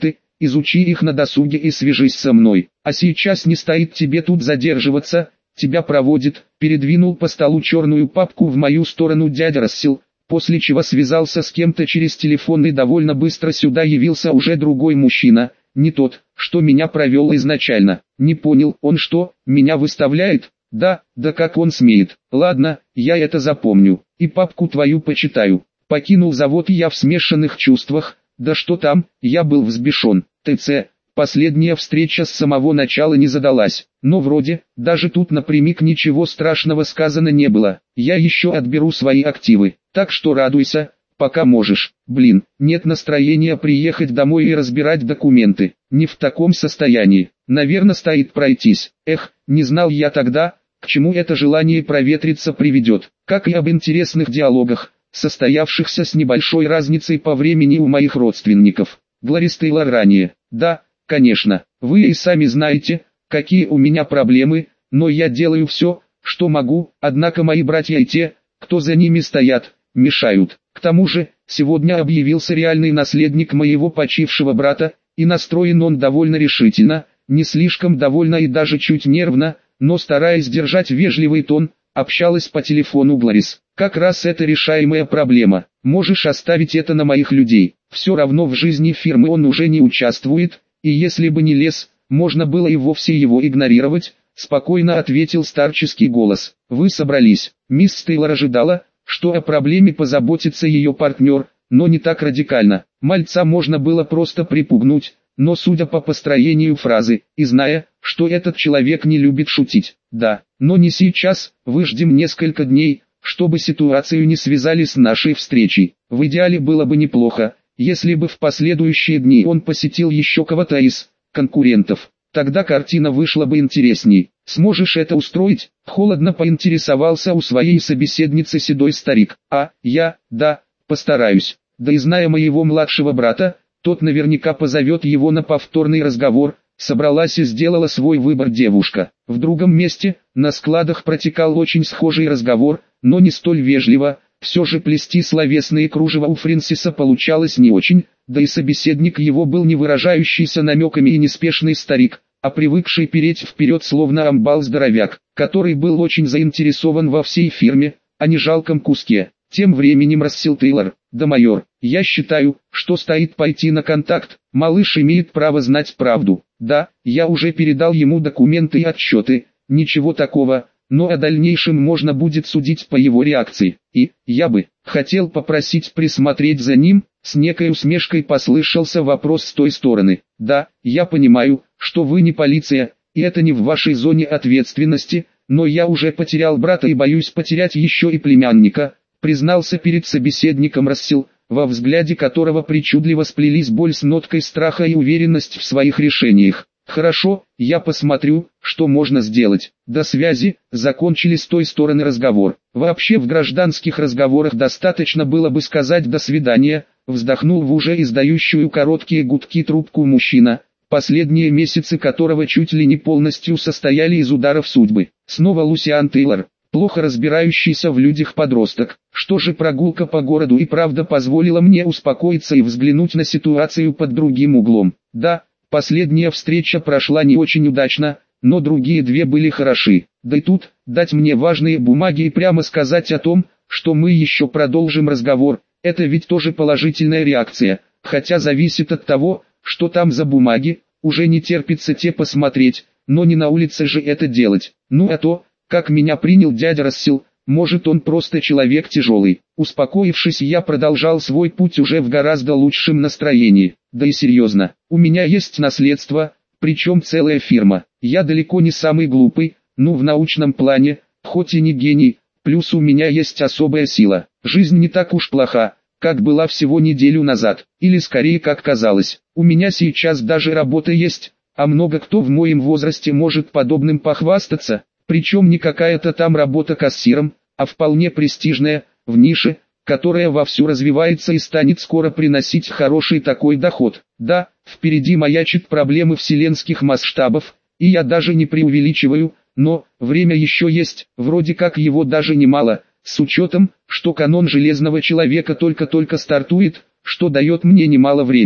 изучи их на досуге и свяжись со мной. А сейчас не стоит тебе тут задерживаться, тебя проводит». Передвинул по столу черную папку в мою сторону дядя Рассел, после чего связался с кем-то через телефон и довольно быстро сюда явился уже другой мужчина, не тот, что меня провел изначально. Не понял, он что, меня выставляет? Да, да как он смеет. Ладно, я это запомню, и папку твою почитаю. Покинул завод я в смешанных чувствах, да что там, я был взбешен. ТЦ, последняя встреча с самого начала не задалась, но вроде, даже тут напрямик ничего страшного сказано не было. Я еще отберу свои активы, так что радуйся, пока можешь. Блин, нет настроения приехать домой и разбирать документы, не в таком состоянии. Наверное, стоит пройтись. Эх, не знал я тогда, к чему это желание проветриться приведет, как и об интересных диалогах, состоявшихся с небольшой разницей по времени у моих родственников. Глорис Тейлор ранее. Да, конечно, вы и сами знаете, какие у меня проблемы, но я делаю все, что могу, однако мои братья и те, кто за ними стоят, мешают. К тому же, сегодня объявился реальный наследник моего почившего брата, и настроен он довольно решительно, не слишком довольно и даже чуть нервно, но стараясь держать вежливый тон, общалась по телефону Глорис. Как раз это решаемая проблема, можешь оставить это на моих людей. Все равно в жизни фирмы он уже не участвует, и если бы не лез, можно было и вовсе его игнорировать, спокойно ответил старческий голос. Вы собрались. Мисс Тейлор ожидала, что о проблеме позаботится ее партнер, но не так радикально. Мальца можно было просто припугнуть, но судя по построению фразы, и зная, что этот человек не любит шутить, да, но не сейчас, выждем несколько дней, чтобы ситуацию не связали с нашей встречей. В идеале было бы неплохо, если бы в последующие дни он посетил еще кого-то из конкурентов. Тогда картина вышла бы интересней. Сможешь это устроить? Холодно поинтересовался у своей собеседницы седой старик. А, я, да, постараюсь. Да и зная моего младшего брата, тот наверняка позовет его на повторный разговор. Собралась и сделала свой выбор девушка. В другом месте, на складах протекал очень схожий разговор, но не столь вежливо. Все же плести словесные кружева у Фрэнсиса получалось не очень, да и собеседник его был не выражающийся намеками и неспешный старик, а привыкший переть вперед словно амбал-здоровяк, который был очень заинтересован во всей фирме, а не жалком куске. Тем временем Рассел Тейлор: да, майор, я считаю, что стоит пойти на контакт, малыш имеет право знать правду. Да, я уже передал ему документы и отчеты, ничего такого, но о дальнейшем можно будет судить по его реакции. И, я бы, хотел попросить присмотреть за ним. С некой усмешкой послышался вопрос с той стороны. Да, я понимаю, что вы не полиция, и это не в вашей зоне ответственности, но я уже потерял брата и боюсь потерять еще и племянника, признался перед собеседником Рассел, во взгляде которого причудливо сплелись боль с ноткой страха и уверенность в своих решениях. Хорошо, я посмотрю, что можно сделать. До связи. Закончили с той стороны разговор. Вообще в гражданских разговорах достаточно было бы сказать «до свидания», вздохнул в уже издающую короткие гудки трубку мужчина, последние месяцы которого чуть ли не полностью состояли из ударов судьбы. Снова Лусиан Тейлор, плохо разбирающийся в людях подросток. Что же, прогулка по городу и правда позволила мне успокоиться и взглянуть на ситуацию под другим углом. Да, последняя встреча прошла не очень удачно, но другие две были хороши. Да и тут, дать мне важные бумаги и прямо сказать о том, что мы еще продолжим разговор, это ведь тоже положительная реакция, хотя зависит от того, что там за бумаги, уже не терпится те посмотреть, но не на улице же это делать. Ну а то, как меня принял дядя Рассел, может он просто человек тяжелый. Успокоившись, я продолжал свой путь уже в гораздо лучшем настроении. Да и серьезно, у меня есть наследство, причем целая фирма. Я далеко не самый глупый, ну в научном плане, хоть и не гений, плюс у меня есть особая сила. Жизнь не так уж плоха, как была всего неделю назад, или скорее как казалось. У меня сейчас даже работа есть, а много кто в моем возрасте может подобным похвастаться, причем не какая-то там работа кассиром, а вполне престижная, в нише, которая вовсю развивается и станет скоро приносить хороший такой доход. Да, впереди маячат проблемы вселенских масштабов, и я даже не преувеличиваю, но время еще есть, вроде как его даже немало, с учетом, что канон Железного Человека только-только стартует, что дает мне немало времени.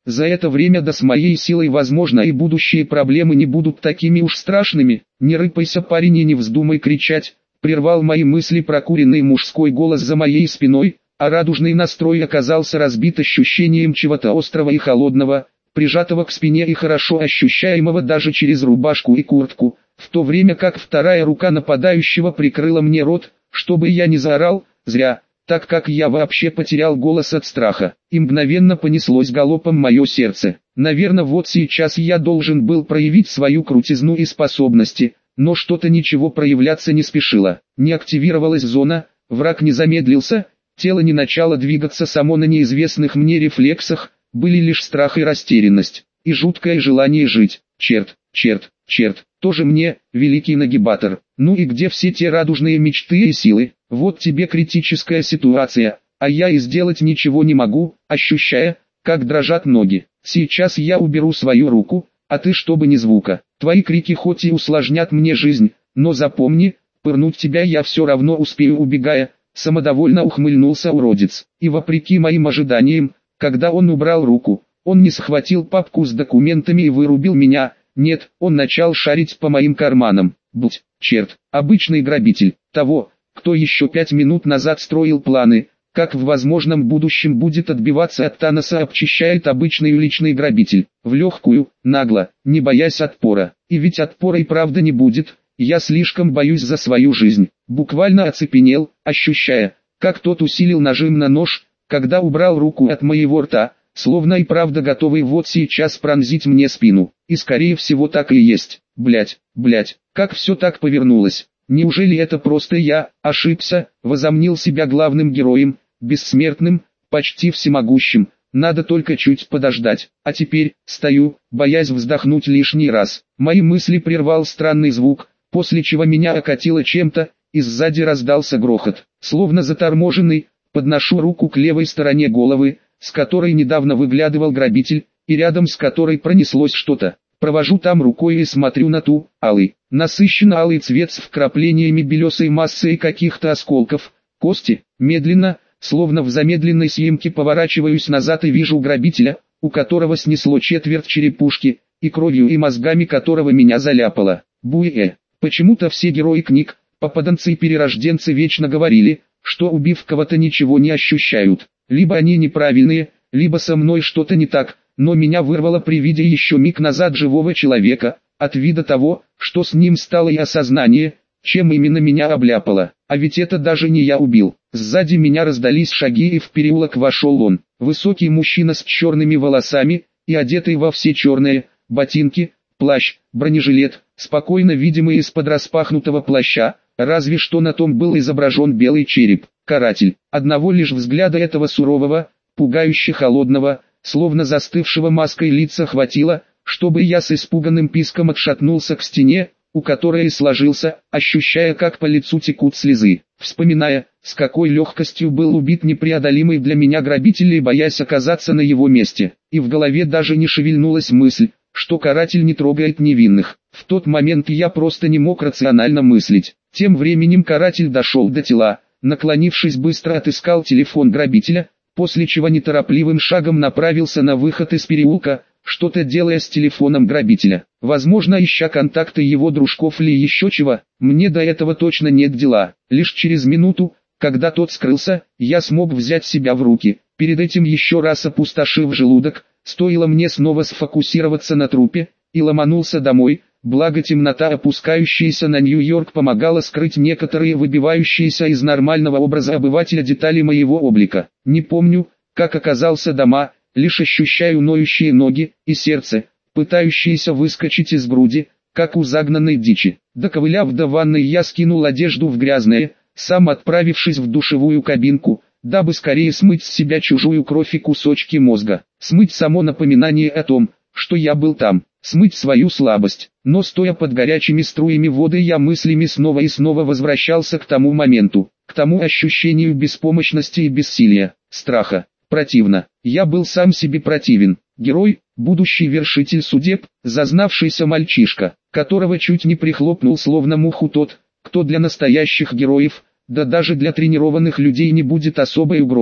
За это время да с моей силой возможно и будущие проблемы не будут такими уж страшными. Не рыпайся, парень, и не вздумай кричать, прервал мои мысли прокуренный мужской голос за моей спиной, а радужный настрой оказался разбит ощущением чего-то острого и холодного, прижатого к спине и хорошо ощущаемого даже через рубашку и куртку, в то время как вторая рука нападающего прикрыла мне рот, чтобы я не заорал, зря, так как я вообще потерял голос от страха, и мгновенно понеслось галопом мое сердце. Наверное, вот сейчас я должен был проявить свою крутизну и способности, но что-то ничего проявляться не спешило. Не активировалась зона, враг не замедлился, тело не начало двигаться само на неизвестных мне рефлексах, были лишь страх и растерянность, и жуткое желание жить. Черт, черт, черт, тоже мне, великий нагибатор. Ну и где все те радужные мечты и силы? Вот тебе критическая ситуация, а я и сделать ничего не могу, ощущая, как дрожат ноги. Сейчас я уберу свою руку, а ты чтобы ни звука. Твои крики хоть и усложнят мне жизнь, но запомни, пырнуть тебя я все равно успею, убегая. Самодовольно ухмыльнулся уродец, и вопреки моим ожиданиям, когда он убрал руку, он не схватил папку с документами и вырубил меня. Нет, он начал шарить по моим карманам. Будь, черт, обычный грабитель, того, кто еще пять минут назад строил планы, как в возможном будущем будет отбиваться от Таноса, обчищает обычный уличный грабитель, в легкую, нагло, не боясь отпора. И ведь отпора и правда не будет, я слишком боюсь за свою жизнь. Буквально оцепенел, ощущая, как тот усилил нажим на нож, когда убрал руку от моего рта, словно и правда готовый вот сейчас пронзить мне спину. И скорее всего так и есть. Блять, блять, как все так повернулось. Неужели это просто я ошибся, возомнил себя главным героем, бессмертным, почти всемогущим, надо только чуть подождать. А теперь, стою, боясь вздохнуть лишний раз. Мои мысли прервал странный звук, после чего меня окатило чем-то, и сзади раздался грохот. Словно заторможенный, подношу руку к левой стороне головы, с которой недавно выглядывал грабитель, и рядом с которой пронеслось что-то. Провожу там рукой и смотрю на ту, алый, насыщенно алый цвет с вкраплениями белесой массы и каких-то осколков, кости. Медленно, словно в замедленной съемке, поворачиваюсь назад и вижу грабителя, у которого снесло четверть черепушки, и кровью и мозгами которого меня заляпало. Буэ. Почему-то все герои книг, попаданцы и перерожденцы вечно говорили, что убив кого-то ничего не ощущают. Либо они неправильные, либо со мной что-то не так, но меня вырвало при виде еще миг назад живого человека, от вида того, что с ним стало, и осознание, чем именно меня обляпало. А ведь это даже не я убил. Сзади меня раздались шаги, и в переулок вошел он. Высокий мужчина с черными волосами, и одетый во все черное, ботинки, плащ, бронежилет, спокойно видимый из-под распахнутого плаща, разве что на том был изображен белый череп. Каратель. Одного лишь взгляда этого сурового, пугающе холодного, словно застывшего маской лица хватило, чтобы я с испуганным писком отшатнулся к стене, у которой и сложился, ощущая, как по лицу текут слезы, вспоминая, с какой легкостью был убит непреодолимый для меня грабитель, и боясь оказаться на его месте. И в голове даже не шевельнулась мысль, что каратель не трогает невинных. В тот момент я просто не мог рационально мыслить. Тем временем каратель дошел до тела, наклонившись, быстро отыскал телефон грабителя, после чего неторопливым шагом направился на выход из переулка, что-то делая с телефоном грабителя. Возможно, ища контакты его дружков или еще чего, мне до этого точно нет дела. Лишь через минуту, когда тот скрылся, я смог взять себя в руки, перед этим еще раз опустошив желудок, стоило мне снова сфокусироваться на трупе, и ломанулся домой. Благо темнота, опускающаяся на Нью-Йорк, помогала скрыть некоторые выбивающиеся из нормального образа обывателя детали моего облика. Не помню, как оказался дома, лишь ощущаю ноющие ноги и сердце, пытающиеся выскочить из груди, как у загнанной дичи. Доковыляв до ванной, я скинул одежду в грязное, сам отправившись в душевую кабинку, дабы скорее смыть с себя чужую кровь и кусочки мозга. Смыть само напоминание о том, что я был там. Смыть свою слабость, но стоя под горячими струями воды, я мыслями снова и снова возвращался к тому моменту, к тому ощущению беспомощности и бессилия, страха. Противно, я был сам себе противен, герой, будущий вершитель судеб, зазнавшийся мальчишка, которого чуть не прихлопнул словно муху тот, кто для настоящих героев, да даже для тренированных людей не будет особой угрозой.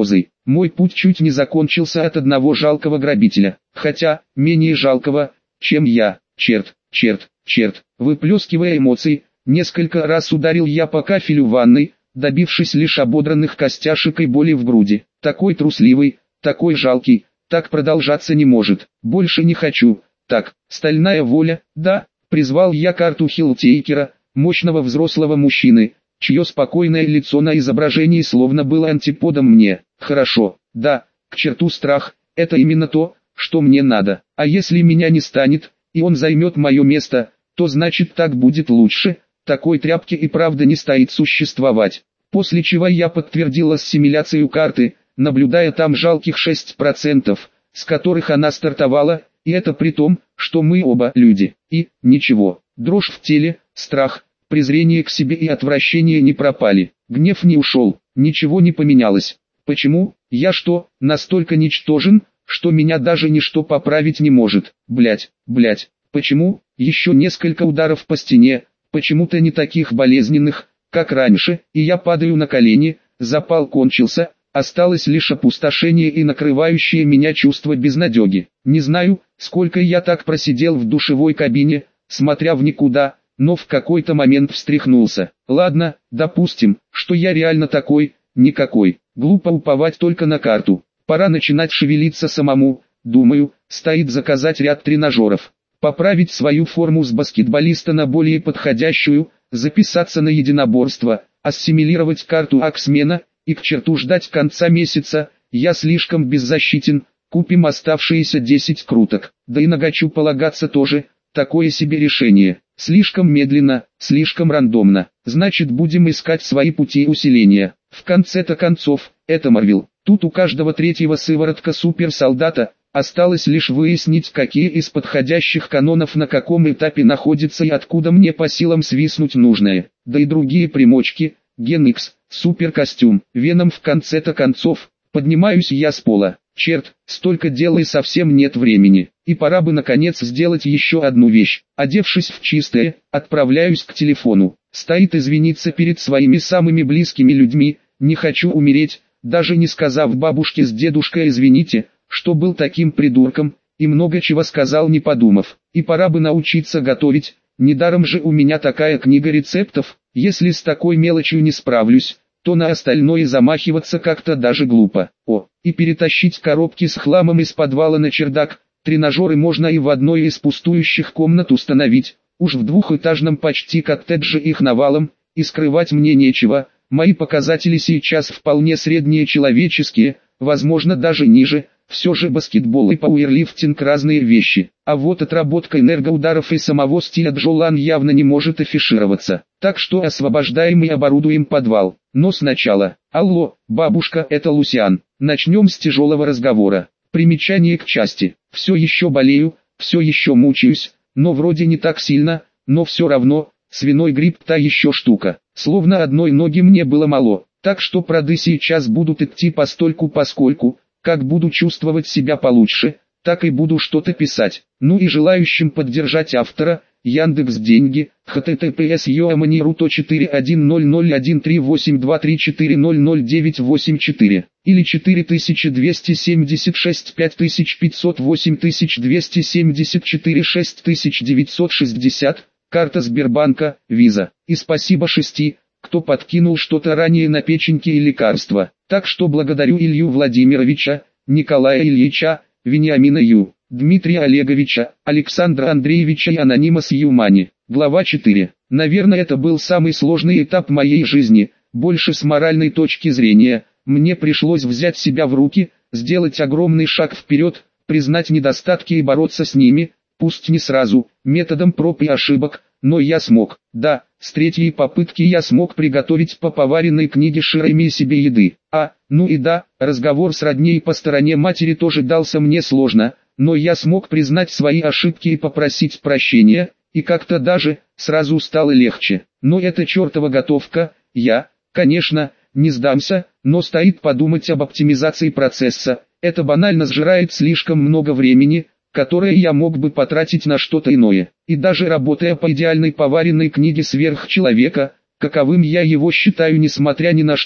Мой путь чуть не закончился от одного жалкого грабителя, хотя, менее жалкого, чем я. Черт, черт, черт, выплескивая эмоции, несколько раз ударил я по кафелю ванной, добившись лишь ободранных костяшек и боли в груди. Такой трусливый, такой жалкий, так продолжаться не может. Больше не хочу. Так, стальная воля, да, призвал я карту Хилтейкера, мощного взрослого мужчины, чье спокойное лицо на изображении словно было антиподом мне. Хорошо, да, к черту страх, это именно то, что мне надо. А если меня не станет, и он займет мое место, то значит так будет лучше. Такой тряпки и правда не стоит существовать. После чего я подтвердил ассимиляцию карты, наблюдая там жалких шесть процентов, с которых она стартовала, и это при том, что мы оба люди. И, ничего, дрожь в теле, страх, презрение к себе и отвращение не пропали. Гнев не ушел, ничего не поменялось. Почему? Я что, настолько ничтожен, что меня даже ничто поправить не может? Блять, блять, почему? Еще несколько ударов по стене, почему-то не таких болезненных, как раньше, и я падаю на колени, запал кончился, осталось лишь опустошение и накрывающее меня чувство безнадеги. Не знаю, сколько я так просидел в душевой кабине, смотря в никуда, но в какой-то момент встряхнулся. Ладно, допустим, что я реально такой, никакой. Глупо уповать только на карту. Пора начинать шевелиться самому. Думаю, стоит заказать ряд тренажеров. Поправить свою форму с баскетболиста на более подходящую, записаться на единоборство, ассимилировать карту Аксмена, и к черту ждать конца месяца. Я слишком беззащитен, купим оставшиеся десять круток. Да и на гачу полагаться тоже, такое себе решение. Слишком медленно, слишком рандомно. Значит, будем искать свои пути усиления. В конце-то концов, это Марвел. Тут у каждого третьего сыворотка суперсолдата. Осталось лишь выяснить, какие из подходящих канонов на каком этапе находятся и откуда мне по силам свистнуть нужное. Да и другие примочки, Ген Икс, суперкостюм, Веном в конце-то концов. Поднимаюсь я с пола. Черт, столько дел и совсем нет времени. И пора бы наконец сделать еще одну вещь. Одевшись в чистое, отправляюсь к телефону. Стоит извиниться перед своими самыми близкими людьми. Не хочу умереть, даже не сказав бабушке с дедушкой извините, что был таким придурком, и много чего сказал не подумав. И пора бы научиться готовить, недаром же у меня такая книга рецептов. Если с такой мелочью не справлюсь, то на остальное замахиваться как-то даже глупо. О, и перетащить коробки с хламом из подвала на чердак. Тренажеры можно и в одной из пустующих комнат установить. Уж в двухэтажном почти коттедже их навалом, и скрывать мне нечего. Мои показатели сейчас вполне средние человеческие, возможно даже ниже. Все же баскетбол и пауэрлифтинг разные вещи. А вот отработка энергоударов и самого стиля Джолан явно не может афишироваться. Так что освобождаем и оборудуем подвал. Но сначала. Алло, бабушка, это Лусиан. Начнем с тяжелого разговора. Примечание к части. Все еще болею, все еще мучаюсь, но вроде не так сильно, но все равно, свиной грипп та еще штука. Словно одной ноги мне было мало. Так что проды сейчас будут идти постольку-поскольку. Как буду чувствовать себя получше, так и буду что-то писать. Ну и желающим поддержать автора, Яндекс.Деньги, https yoamani.ru то четыре один ноль ноль один три восемь два три четыре ноль ноль девять восемь четыре или четыре двести семьдесят шесть пять пятьсот восемь двести семьдесят четыре шесть девятьсот шестьдесят, карта Сбербанка, Виза. И спасибо шести, кто подкинул что-то ранее на печеньки и лекарства. Так что благодарю Илью Владимировича, Николая Ильича, Вениамина Ю, Дмитрия Олеговича, Александра Андреевича и анонима с Юмани. Глава четыре. Наверное, это был самый сложный этап моей жизни, больше с моральной точки зрения. Мне пришлось взять себя в руки, сделать огромный шаг вперед, признать недостатки и бороться с ними, пусть не сразу, методом проб и ошибок, но я смог. Да, с третьей попытки я смог приготовить по поваренной книге Ширэми себе еды. А, ну и да, разговор с родней по стороне матери тоже дался мне сложно, но я смог признать свои ошибки и попросить прощения, и как-то даже, сразу стало легче. Но эта чертова готовка, я, конечно, не сдамся, но стоит подумать об оптимизации процесса. Это банально сжирает слишком много времени, которое я мог бы потратить на что-то иное. И даже работая по идеальной поваренной книге сверхчеловека, каковым я его считаю несмотря ни на что,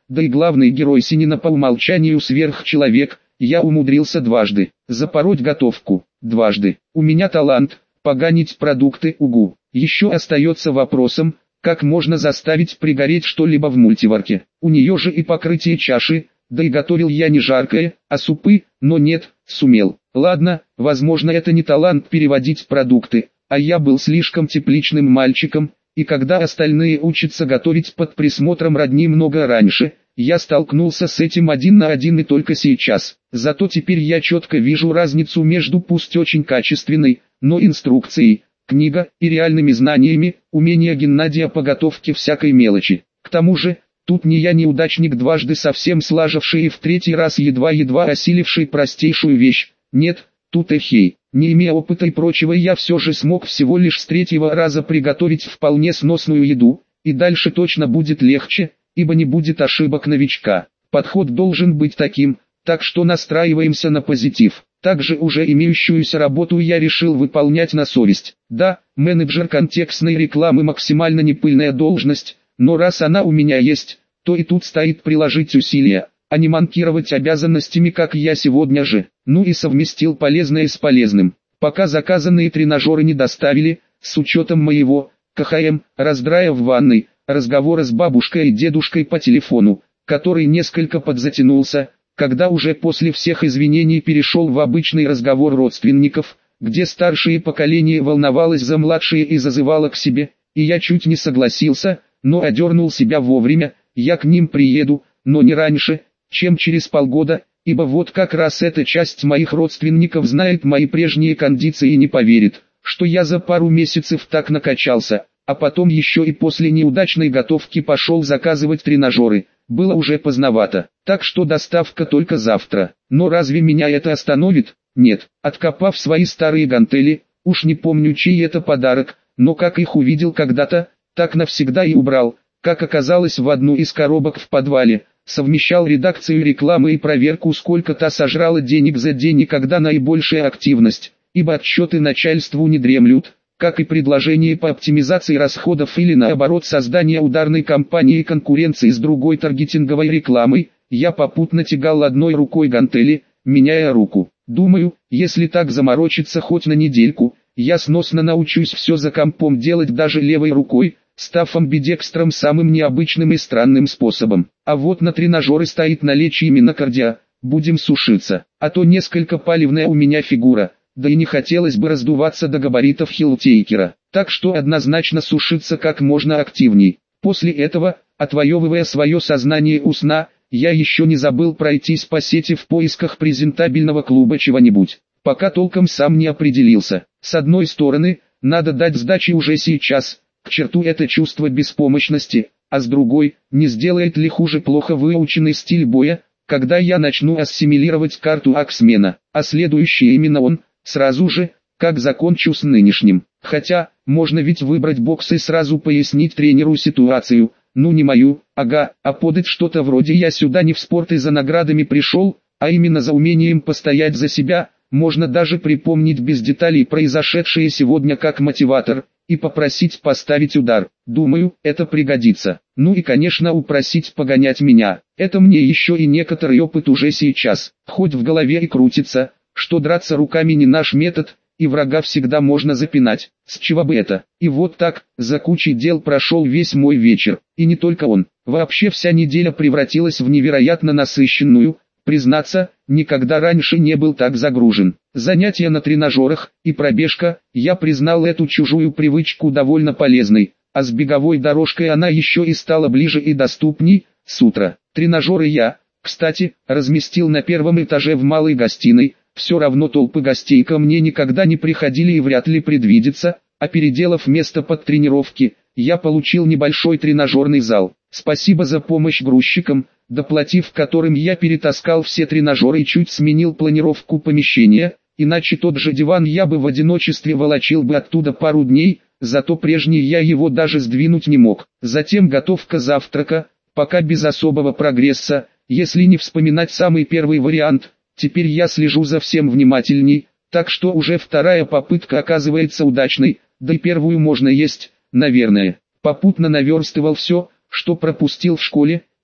да и главный герой Синина по умолчанию сверхчеловек, я умудрился дважды запороть готовку, дважды. У меня талант поганить продукты, угу. Еще остается вопросом, как можно заставить пригореть что-либо в мультиварке. У нее же и покрытие чаши, да и готовил я не жаркое, а супы, но нет, сумел. Ладно, возможно это не талант переводить продукты, а я был слишком тепличным мальчиком, и когда остальные учатся готовить под присмотром родни много раньше, я столкнулся с этим один на один и только сейчас. Зато теперь я четко вижу разницу между пусть очень качественной, но инструкцией, книга и реальными знаниями, умения Геннадия по готовке всякой мелочи. К тому же, тут не я неудачник дважды совсем слажавший и в третий раз едва-едва осиливший простейшую вещь. Нет, тут эхей. Не имея опыта и прочего, я все же смог всего лишь с третьего раза приготовить вполне сносную еду, и дальше точно будет легче, ибо не будет ошибок новичка. Подход должен быть таким, так что настраиваемся на позитив. Также уже имеющуюся работу я решил выполнять на совесть. Да, менеджер контекстной рекламы максимально непыльная должность, но раз она у меня есть, то и тут стоит приложить усилия, а не манкировать обязанностями, как я сегодня же. Ну и совместил полезное с полезным. Пока заказанные тренажеры не доставили, с учетом моего КХМ, раздрая в ванной, разговора с бабушкой и дедушкой по телефону, который несколько подзатянулся, когда уже после всех извинений перешел в обычный разговор родственников, где старшее поколение волновалось за младшее и зазывало к себе, и я чуть не согласился, но одернул себя вовремя, я к ним приеду, но не раньше, чем через полгода, ибо вот как раз эта часть моих родственников знает мои прежние кондиции и не поверит, что я за пару месяцев так накачался, а потом еще и после неудачной готовки пошел заказывать тренажеры. Было уже поздновато, так что доставка только завтра. Но разве меня это остановит? Нет. Откопав свои старые гантели, уж не помню чей это подарок, но как их увидел когда-то, так навсегда и убрал, как оказалось в одну из коробок в подвале. Совмещал редакцию рекламы и проверку, сколько та сожрала денег за день и когда наибольшая активность, ибо отчеты начальству не дремлют, как и предложение по оптимизации расходов или наоборот создание ударной кампании конкуренции с другой таргетинговой рекламой. Я попутно тягал одной рукой гантели, меняя руку. Думаю, если так заморочиться хоть на недельку, я сносно научусь все за компом делать даже левой рукой, став амбидекстром самым необычным и странным способом. А вот на тренажеры стоит налечь именно кардио, будем сушиться, а то несколько палевная у меня фигура. Да и не хотелось бы раздуваться до габаритов хилтейкера, так что однозначно сушиться как можно активней. После этого, отвоевывая свое сознание у сна, я еще не забыл пройтись по сети в поисках презентабельного клуба чего-нибудь. Пока толком сам не определился. С одной стороны, надо дать сдачи уже сейчас, к черту это чувство беспомощности, а с другой, не сделает ли хуже плохо выученный стиль боя, когда я начну ассимилировать карту Аксмена, а следующий именно он, сразу же, как закончу с нынешним. Хотя, можно ведь выбрать бокс и сразу пояснить тренеру ситуацию, ну не мою, ага, а подать что-то вроде «я сюда не в спорт и за наградами пришел, а именно за умением постоять за себя», можно даже припомнить без деталей произошедшее сегодня как мотиватор, и попросить поставить удар. Думаю, это пригодится. Ну и конечно упросить погонять меня. Это мне еще и некоторый опыт уже сейчас, хоть в голове и крутится, что драться руками не наш метод, и врага всегда можно запинать. С чего бы это? И вот так, за кучей дел прошел весь мой вечер. И не только он. Вообще вся неделя превратилась в невероятно насыщенную. Признаться, никогда раньше не был так загружен. Занятия на тренажерах и пробежка, я признал эту чужую привычку довольно полезной. А с беговой дорожкой она еще и стала ближе и доступней. С утра. Тренажеры я, кстати, разместил на первом этаже в малой гостиной. Все равно толпы гостей ко мне никогда не приходили и вряд ли предвидится, а переделав место под тренировки, я получил небольшой тренажерный зал. Спасибо за помощь грузчикам, доплатив которым я перетаскал все тренажеры и чуть сменил планировку помещения, иначе тот же диван я бы в одиночестве волочил бы оттуда пару дней, зато прежний я его даже сдвинуть не мог. Затем готовка завтрака, пока без особого прогресса, если не вспоминать самый первый вариант. Теперь я слежу за всем внимательней, так что уже вторая попытка оказывается удачной, да и первую можно есть, наверное. Попутно наверстывал все, что пропустил в школе,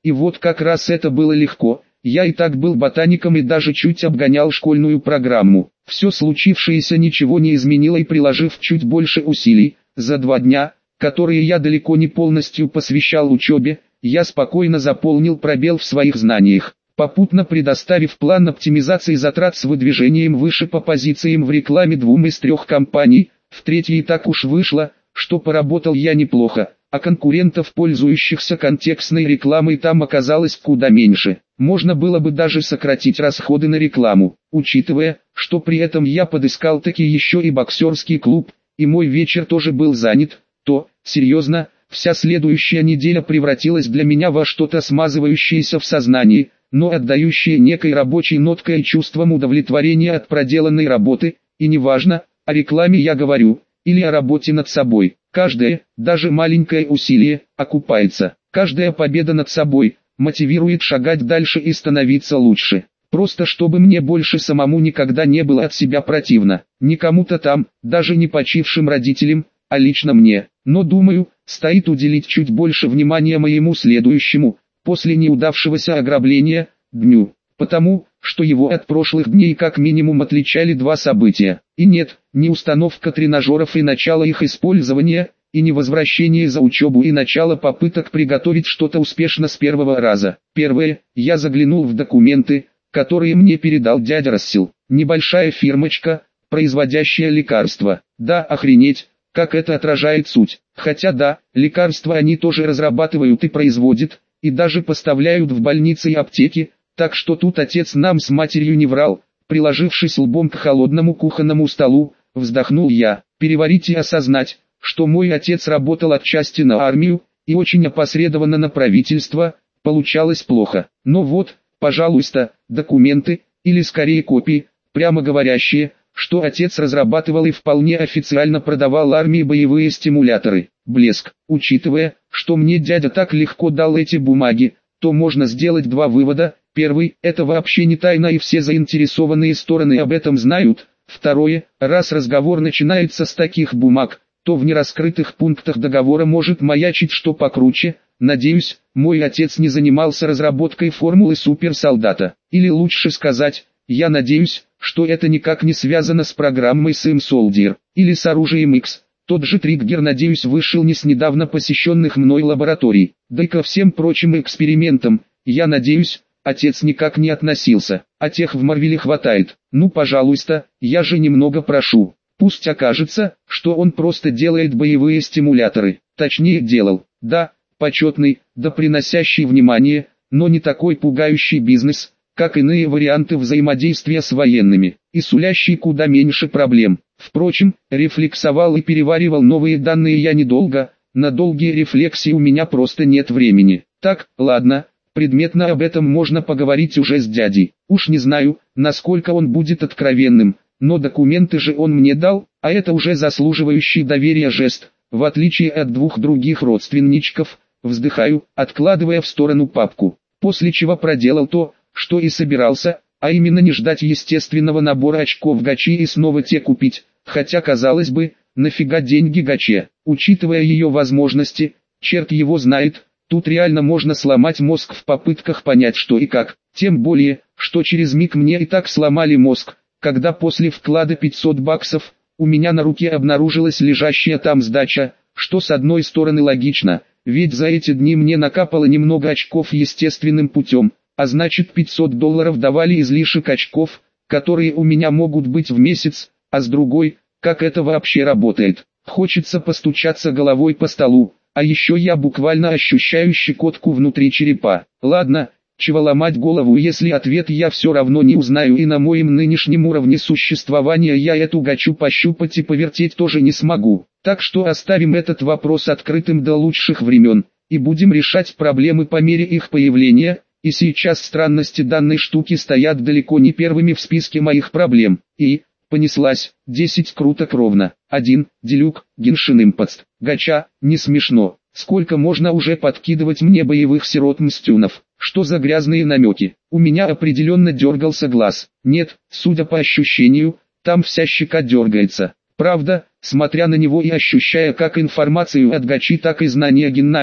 И вот как раз это было легко. Я и так был ботаником и даже чуть обгонял школьную программу. Все случившееся ничего не изменило, и приложив чуть больше усилий, за два дня, которые я далеко не полностью посвящал учебе, я спокойно заполнил пробел в своих знаниях, попутно предоставив план оптимизации затрат с выдвижением выше по позициям в рекламе двум из трех компаний. В третьей так уж вышло, что поработал я неплохо, а конкурентов, пользующихся контекстной рекламой, там оказалось куда меньше. Можно было бы даже сократить расходы на рекламу, учитывая, что при этом я подыскал таки еще и боксерский клуб, и мой вечер тоже был занят, то, серьезно, вся следующая неделя превратилась для меня во что-то смазывающееся в сознании, но отдающее некой рабочей ноткой и чувством удовлетворения от проделанной работы, и неважно, о рекламе я говорю, или о работе над собой. Каждое, даже маленькое усилие, окупается. Каждая победа над собой мотивирует шагать дальше и становиться лучше. Просто чтобы мне больше самому никогда не было от себя противно. Не кому-то там, даже не почившим родителям, а лично мне. Но думаю, стоит уделить чуть больше внимания моему следующему, после неудавшегося ограбления, дню. Потому, что его от прошлых дней как минимум отличали два события. И нет, не установка тренажеров и начало их использования, и не возвращение за учебу и начало попыток приготовить что-то успешно с первого раза. Первое, я заглянул в документы, которые мне передал дядя Рассел. Небольшая фирмочка, производящая лекарства. Да, охренеть, как это отражает суть. Хотя да, лекарства они тоже разрабатывают и производят, и даже поставляют в больницы и аптеки, так что тут отец нам с матерью не врал. Приложившись лбом к холодному кухонному столу, вздохнул я. Переварить и осознать, что мой отец работал отчасти на армию, и очень опосредованно на правительство, получалось плохо. Но вот, пожалуйста, документы, или скорее копии, прямо говорящие, что отец разрабатывал и вполне официально продавал армии боевые стимуляторы. Блеск. Учитывая, что мне дядя так легко дал эти бумаги, то можно сделать два вывода. Первый, это вообще не тайна и все заинтересованные стороны об этом знают. Второе, раз разговор начинается с таких бумаг, то в нераскрытых пунктах договора может маячить что покруче. Надеюсь, мой отец не занимался разработкой формулы суперсолдата. Или лучше сказать, я надеюсь, что это никак не связано с программой Sim Soldier, или с оружием X. Тот же триггер, надеюсь, вышел не с недавно посещенных мной лабораторий. Да и ко всем прочим экспериментам, я надеюсь, отец никак не относился. А тех в Марвеле хватает. Ну пожалуйста, я же немного прошу. Пусть окажется, что он просто делает боевые стимуляторы. Точнее делал. Да, почетный, да приносящий внимание, но не такой пугающий бизнес, как иные варианты взаимодействия с военными, и сулящий куда меньше проблем. Впрочем, рефлексовал и переваривал новые данные я недолго, на долгие рефлексии у меня просто нет времени. Так, ладно, предметно об этом можно поговорить уже с дядей. Уж не знаю, насколько он будет откровенным, но документы же он мне дал, а это уже заслуживающий доверия жест, в отличие от двух других родственничков. Вздыхаю, откладывая в сторону папку, после чего проделал то, что и собирался, а именно не ждать естественного набора очков гачи и снова те купить, хотя казалось бы, нафига деньги гаче, учитывая ее возможности, черт его знает, тут реально можно сломать мозг в попытках понять что и как, тем более, что через миг мне и так сломали мозг, когда после вклада пятьсот баксов, у меня на руке обнаружилась лежащая там сдача, что с одной стороны логично, ведь за эти дни мне накапало немного очков естественным путем, а значит пятьсот долларов давали излишек очков, которые у меня могут быть в месяц, а с другой, как это вообще работает. Хочется постучаться головой по столу, а еще я буквально ощущаю щекотку внутри черепа. Ладно, чего ломать голову, если ответ я все равно не узнаю, и на моем нынешнем уровне существования я эту гачу пощупать и повертеть тоже не смогу. Так что оставим этот вопрос открытым до лучших времен, и будем решать проблемы по мере их появления. И сейчас странности данной штуки стоят далеко не первыми в списке моих проблем. И, понеслась, десять круток ровно. один, Делюк, Геншин Импакт. Гача, не смешно. Сколько можно уже подкидывать мне боевых сирот-мстюнов? Что за грязные намеки? У меня определенно дергался глаз. Нет, судя по ощущению, там вся щека дергается. Правда, смотря на него и ощущая как информацию от гачи, так и знания Геннадия,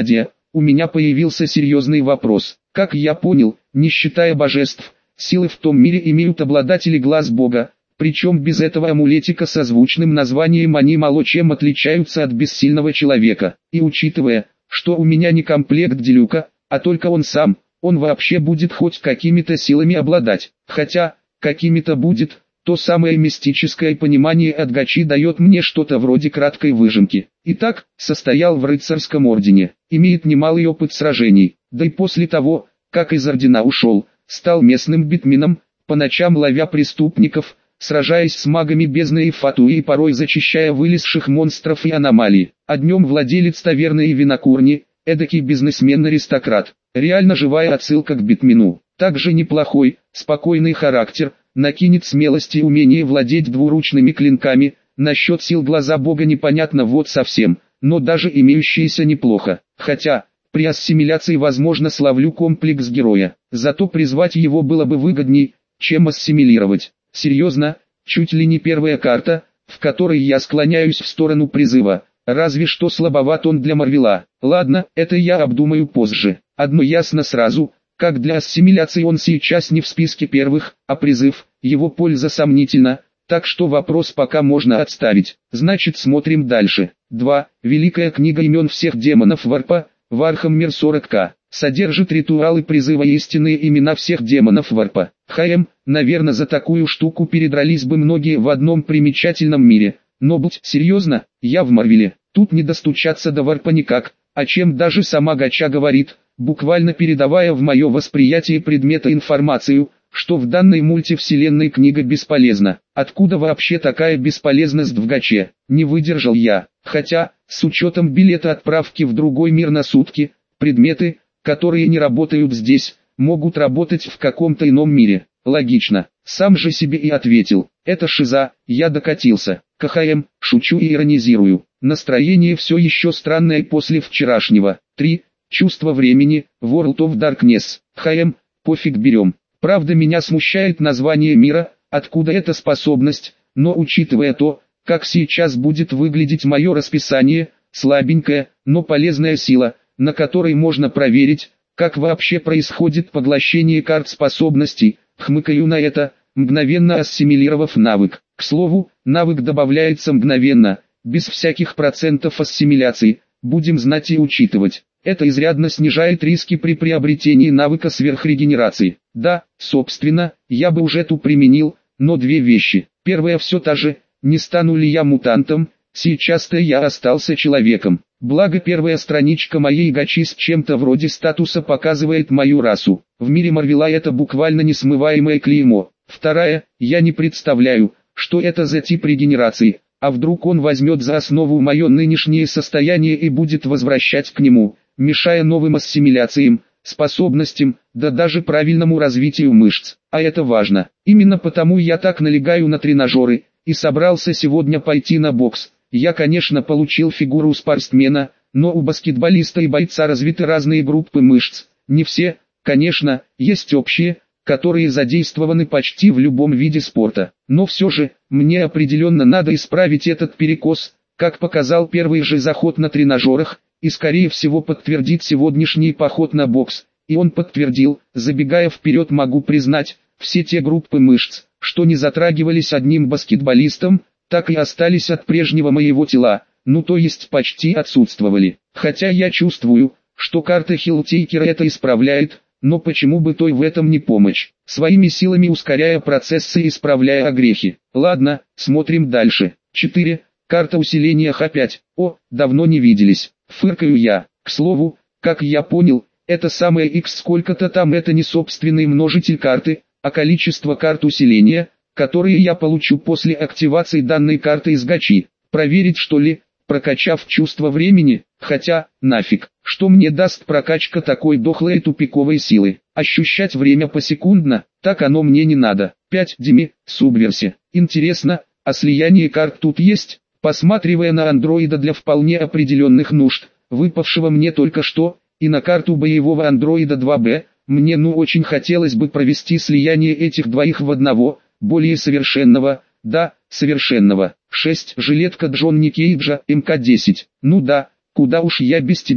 у меня появился серьезный вопрос. Как я понял, не считая божеств, силы в том мире имеют обладатели глаз Бога, причем без этого амулетика со звучным названием они мало чем отличаются от бессильного человека. И учитывая, что у меня не комплект Делюка, а только он сам, он вообще будет хоть какими-то силами обладать. Хотя, какими-то будет, то самое мистическое понимание от Гачи дает мне что-то вроде краткой выжимки. Итак, состоял в рыцарском ордене, имеет немалый опыт сражений, да и после того, как из ордена ушел, стал местным битменом, по ночам ловя преступников, сражаясь с магами бездны и фатуи и порой зачищая вылезших монстров и аномалий. А днем владелец таверны и винокурни, эдакий бизнесмен-аристократ. Реально живая отсылка к битмену. Также неплохой, спокойный характер, накинет смелости и умение владеть двуручными клинками. Насчет сил глаза Бога непонятно вот совсем, но даже имеющиеся неплохо. Хотя, при ассимиляции возможно словлю комплекс героя. Зато призвать его было бы выгодней, чем ассимилировать. Серьезно, чуть ли не первая карта, в которой я склоняюсь в сторону призыва. Разве что слабоват он для Марвела. Ладно, это я обдумаю позже. Одно ясно сразу, как для ассимиляции он сейчас не в списке первых, а призыв, его польза сомнительна, так что вопрос пока можно отставить. Значит, смотрим дальше. два. Великая книга имен всех демонов Варпа, Вархаммер сорок ка, содержит ритуалы призыва и истинные имена всех демонов Варпа. ХМ, наверное, за такую штуку передрались бы многие в одном примечательном мире. Но будь серьезно, я в Марвеле, тут не достучаться до Варпа никак, о чем даже сама Гача говорит, буквально передавая в мое восприятие предмета информацию, что в данной мультивселенной книга бесполезна. Откуда вообще такая бесполезность в Гаче? Не выдержал я. Хотя, с учетом билета отправки в другой мир на сутки, предметы, которые не работают здесь, могут работать в каком-то ином мире. Логично. Сам же себе и ответил. Это шиза, я докатился. КХМ, шучу и иронизирую. Настроение все еще странное после вчерашнего. три. Чувство времени, World of Darkness. ХМ, пофиг берем. Правда меня смущает название мира, откуда эта способность, но учитывая то, как сейчас будет выглядеть мое расписание, слабенькая, но полезная сила, на которой можно проверить, как вообще происходит поглощение карт способностей, хмыкаю на это, мгновенно ассимилировав навык. К слову, навык добавляется мгновенно, без всяких процентов ассимиляции, будем знать и учитывать. Это изрядно снижает риски при приобретении навыка сверхрегенерации. Да, собственно, я бы уже ту применил, но две вещи. Первая все та же, не стану ли я мутантом, сейчас-то я остался человеком. Благо первая страничка моей Гачи с чем-то вроде статуса показывает мою расу. В мире Марвела это буквально несмываемое клеймо. Вторая, я не представляю, что это за тип регенерации, а вдруг он возьмет за основу мое нынешнее состояние и будет возвращать к нему, мешая новым ассимиляциям, способностям, да даже правильному развитию мышц. А это важно. Именно потому я так налегаю на тренажеры, и собрался сегодня пойти на бокс. Я, конечно, получил фигуру спортсмена, но у баскетболиста и бойца развиты разные группы мышц. Не все, конечно, есть общие, которые задействованы почти в любом виде спорта. Но все же, мне определенно надо исправить этот перекос, как показал первый же заход на тренажерах, и скорее всего подтвердит сегодняшний поход на бокс. И он подтвердил, забегая вперед могу признать, все те группы мышц, что не затрагивались одним баскетболистом, так и остались от прежнего моего тела, ну то есть почти отсутствовали. Хотя я чувствую, что карта Хиллтейкера это исправляет, но почему бы той в этом не помочь, своими силами ускоряя процессы и исправляя огрехи. Ладно, смотрим дальше. четыре. Карта усиления Х пять. О, давно не виделись. Фыркаю я. К слову, как я понял, это самое X сколько-то там это не собственный множитель карты, а количество карт усиления, которые я получу после активации данной карты из Гачи. Проверить что ли, прокачав чувство времени, хотя, нафиг, что мне даст прокачка такой дохлой и тупиковой силы. Ощущать время посекундно, так оно мне не надо. пять. Дими, субверси. Интересно, а слияние карт тут есть? Посматривая на андроида для вполне определенных нужд, выпавшего мне только что, и на карту боевого андроида два бэ, мне ну очень хотелось бы провести слияние этих двоих в одного, более совершенного, да, совершенного. шесть. Жилетка Джонни Кейджа, эм ка десять. Ну да, куда уж я без тебя.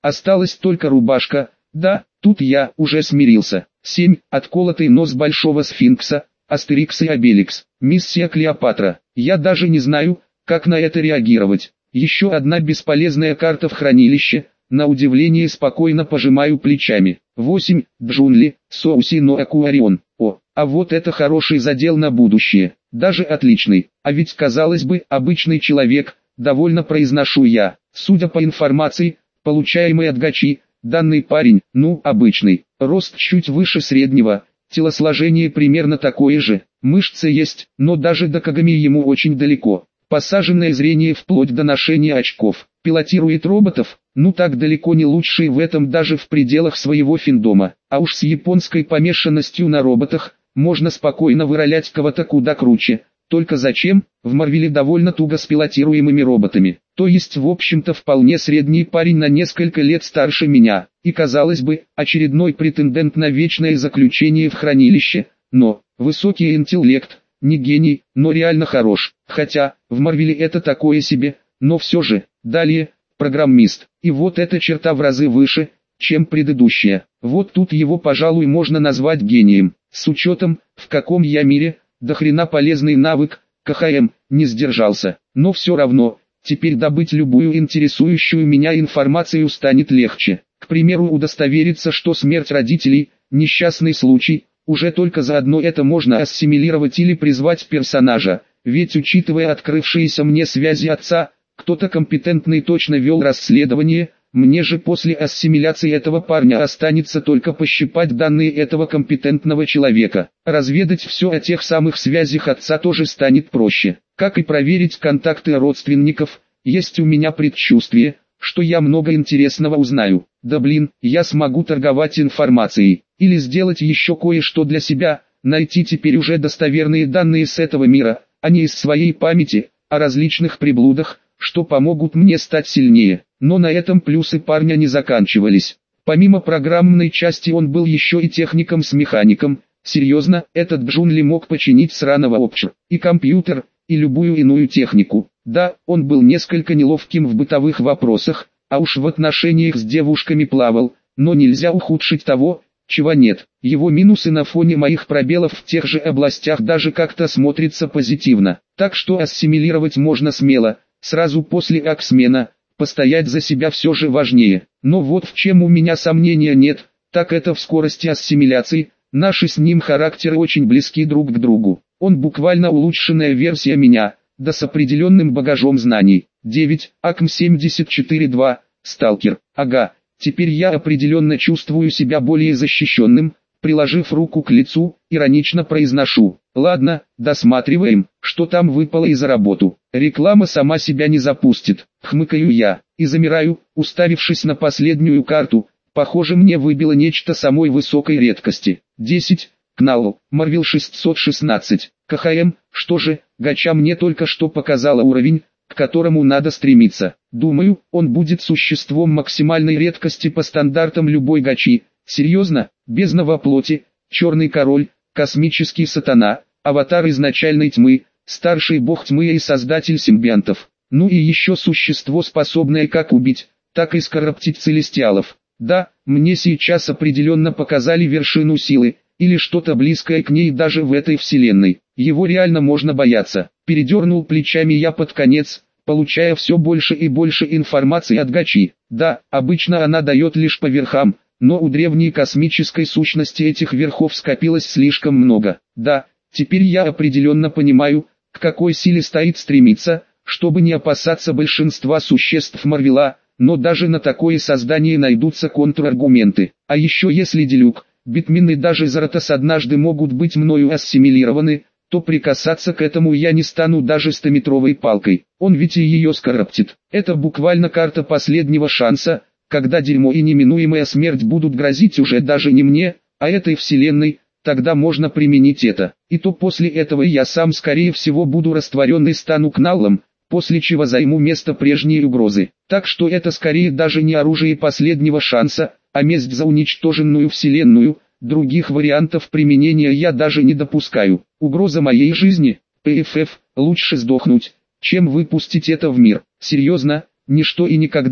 Осталась только рубашка. Да, тут я уже смирился. семь. Отколотый нос большого сфинкса, Астерикс и Обеликс. Миссия Клеопатра. Я даже не знаю, как на это реагировать. Еще одна бесполезная карта в хранилище. На удивление спокойно пожимаю плечами. восемь. Джунли, Соуси но Акуарион. О, а вот это хороший задел на будущее. Даже отличный. А ведь, казалось бы, обычный человек, довольно произношу я. Судя по информации, получаемой от Гачи, данный парень, ну, обычный. Рост чуть выше среднего, телосложение примерно такое же. Мышцы есть, но даже до Кагами ему очень далеко. Посаженное зрение вплоть до ношения очков. Пилотирует роботов, ну так далеко не лучший в этом даже в пределах своего финдома. А уж с японской помешанностью на роботах, можно спокойно выролять кого-то куда круче. Только зачем? В Марвеле довольно туго с пилотируемыми роботами. То есть в общем-то вполне средний парень на несколько лет старше меня. И казалось бы, очередной претендент на вечное заключение в хранилище. Но, высокий интеллект, не гений, но реально хорош. Хотя, в Марвеле это такое себе, но все же. Далее, программист. И вот эта черта в разы выше, чем предыдущая. Вот тут его, пожалуй, можно назвать гением. С учетом, в каком я мире, до хрена полезный навык, КХМ, не сдержался. Но все равно, теперь добыть любую интересующую меня информацию станет легче. К примеру, удостовериться, что смерть родителей – несчастный случай, уже только заодно это можно ассимилировать или призвать персонажа. Ведь учитывая открывшиеся мне связи отца, кто-то компетентный точно вел расследование, мне же после ассимиляции этого парня останется только пощипать данные этого компетентного человека. Разведать все о тех самых связях отца тоже станет проще. Как и проверить контакты родственников, есть у меня предчувствие, что я много интересного узнаю. Да блин, я смогу торговать информацией, или сделать еще кое-что для себя, найти теперь уже достоверные данные с этого мира, а не из своей памяти, о различных приблудах, что помогут мне стать сильнее. Но на этом плюсы парня не заканчивались. Помимо программной части он был еще и техником с механиком. Серьезно, этот Джунли мог починить сраного Опчер, и компьютер, и любую иную технику. Да, он был несколько неловким в бытовых вопросах, а уж в отношениях с девушками плавал, но нельзя ухудшить того, чего нет. Его минусы на фоне моих пробелов в тех же областях даже как-то смотрятся позитивно. Так что ассимилировать можно смело, сразу после Аксмена. Постоять за себя все же важнее. Но вот в чем у меня сомнения нет, так это в скорости ассимиляции. Наши с ним характеры очень близки друг к другу. Он буквально улучшенная версия меня, да с определенным багажом знаний. девять. Акм семьдесят четыре два. Сталкер. Ага, теперь я определенно чувствую себя более защищенным. Приложив руку к лицу, иронично произношу. Ладно, досматриваем, что там выпало и за работу. Реклама сама себя не запустит, хмыкаю я, и замираю, уставившись на последнюю карту. Похоже, мне выбило нечто самой высокой редкости. десять. Кнал, Марвел шестьсот шестнадцать. КХМ, что же, Гача мне только что показала уровень, к которому надо стремиться. Думаю, он будет существом максимальной редкости по стандартам любой Гачи. Серьезно, бездна во плоти, черный король, космический сатана, аватар изначальной тьмы, старший бог тьмы и создатель симбионтов. Ну и еще существо, способное как убить, так и скороптить целестиалов. Да, мне сейчас определенно показали вершину силы, или что-то близкое к ней даже в этой вселенной. Его реально можно бояться. Передернул плечами я под конец, получая все больше и больше информации от Гачи. Да, обычно она дает лишь по верхам, но у древней космической сущности этих верхов скопилось слишком много. Да, теперь я определенно понимаю, к какой силе стоит стремиться, чтобы не опасаться большинства существ Марвела, но даже на такое создание найдутся контраргументы. А еще если Делюк, Битмин и даже Заратос однажды могут быть мною ассимилированы, то прикасаться к этому я не стану даже стометровой палкой. Он ведь и ее скороптит. Это буквально карта последнего шанса, когда дерьмо и неминуемая смерть будут грозить уже даже не мне, а этой вселенной. Тогда можно применить это. И то после этого я сам скорее всего буду растворен и стану кналлом, после чего займу место прежней угрозы. Так что это скорее даже не оружие последнего шанса, а месть за уничтоженную вселенную. Других вариантов применения я даже не допускаю. Угроза моей жизни, ПФФ, лучше сдохнуть, чем выпустить это в мир. Серьезно, ничто и никогда,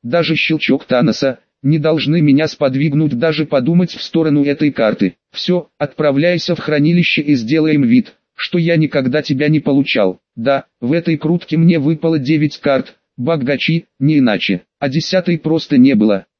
даже щелчок Таноса, не должны меня сподвигнуть даже подумать в сторону этой карты. Все, отправляйся в хранилище и сделаем вид, что я никогда тебя не получал. Да, в этой крутке мне выпало девять карт, богачи, не иначе, а десятой просто не было.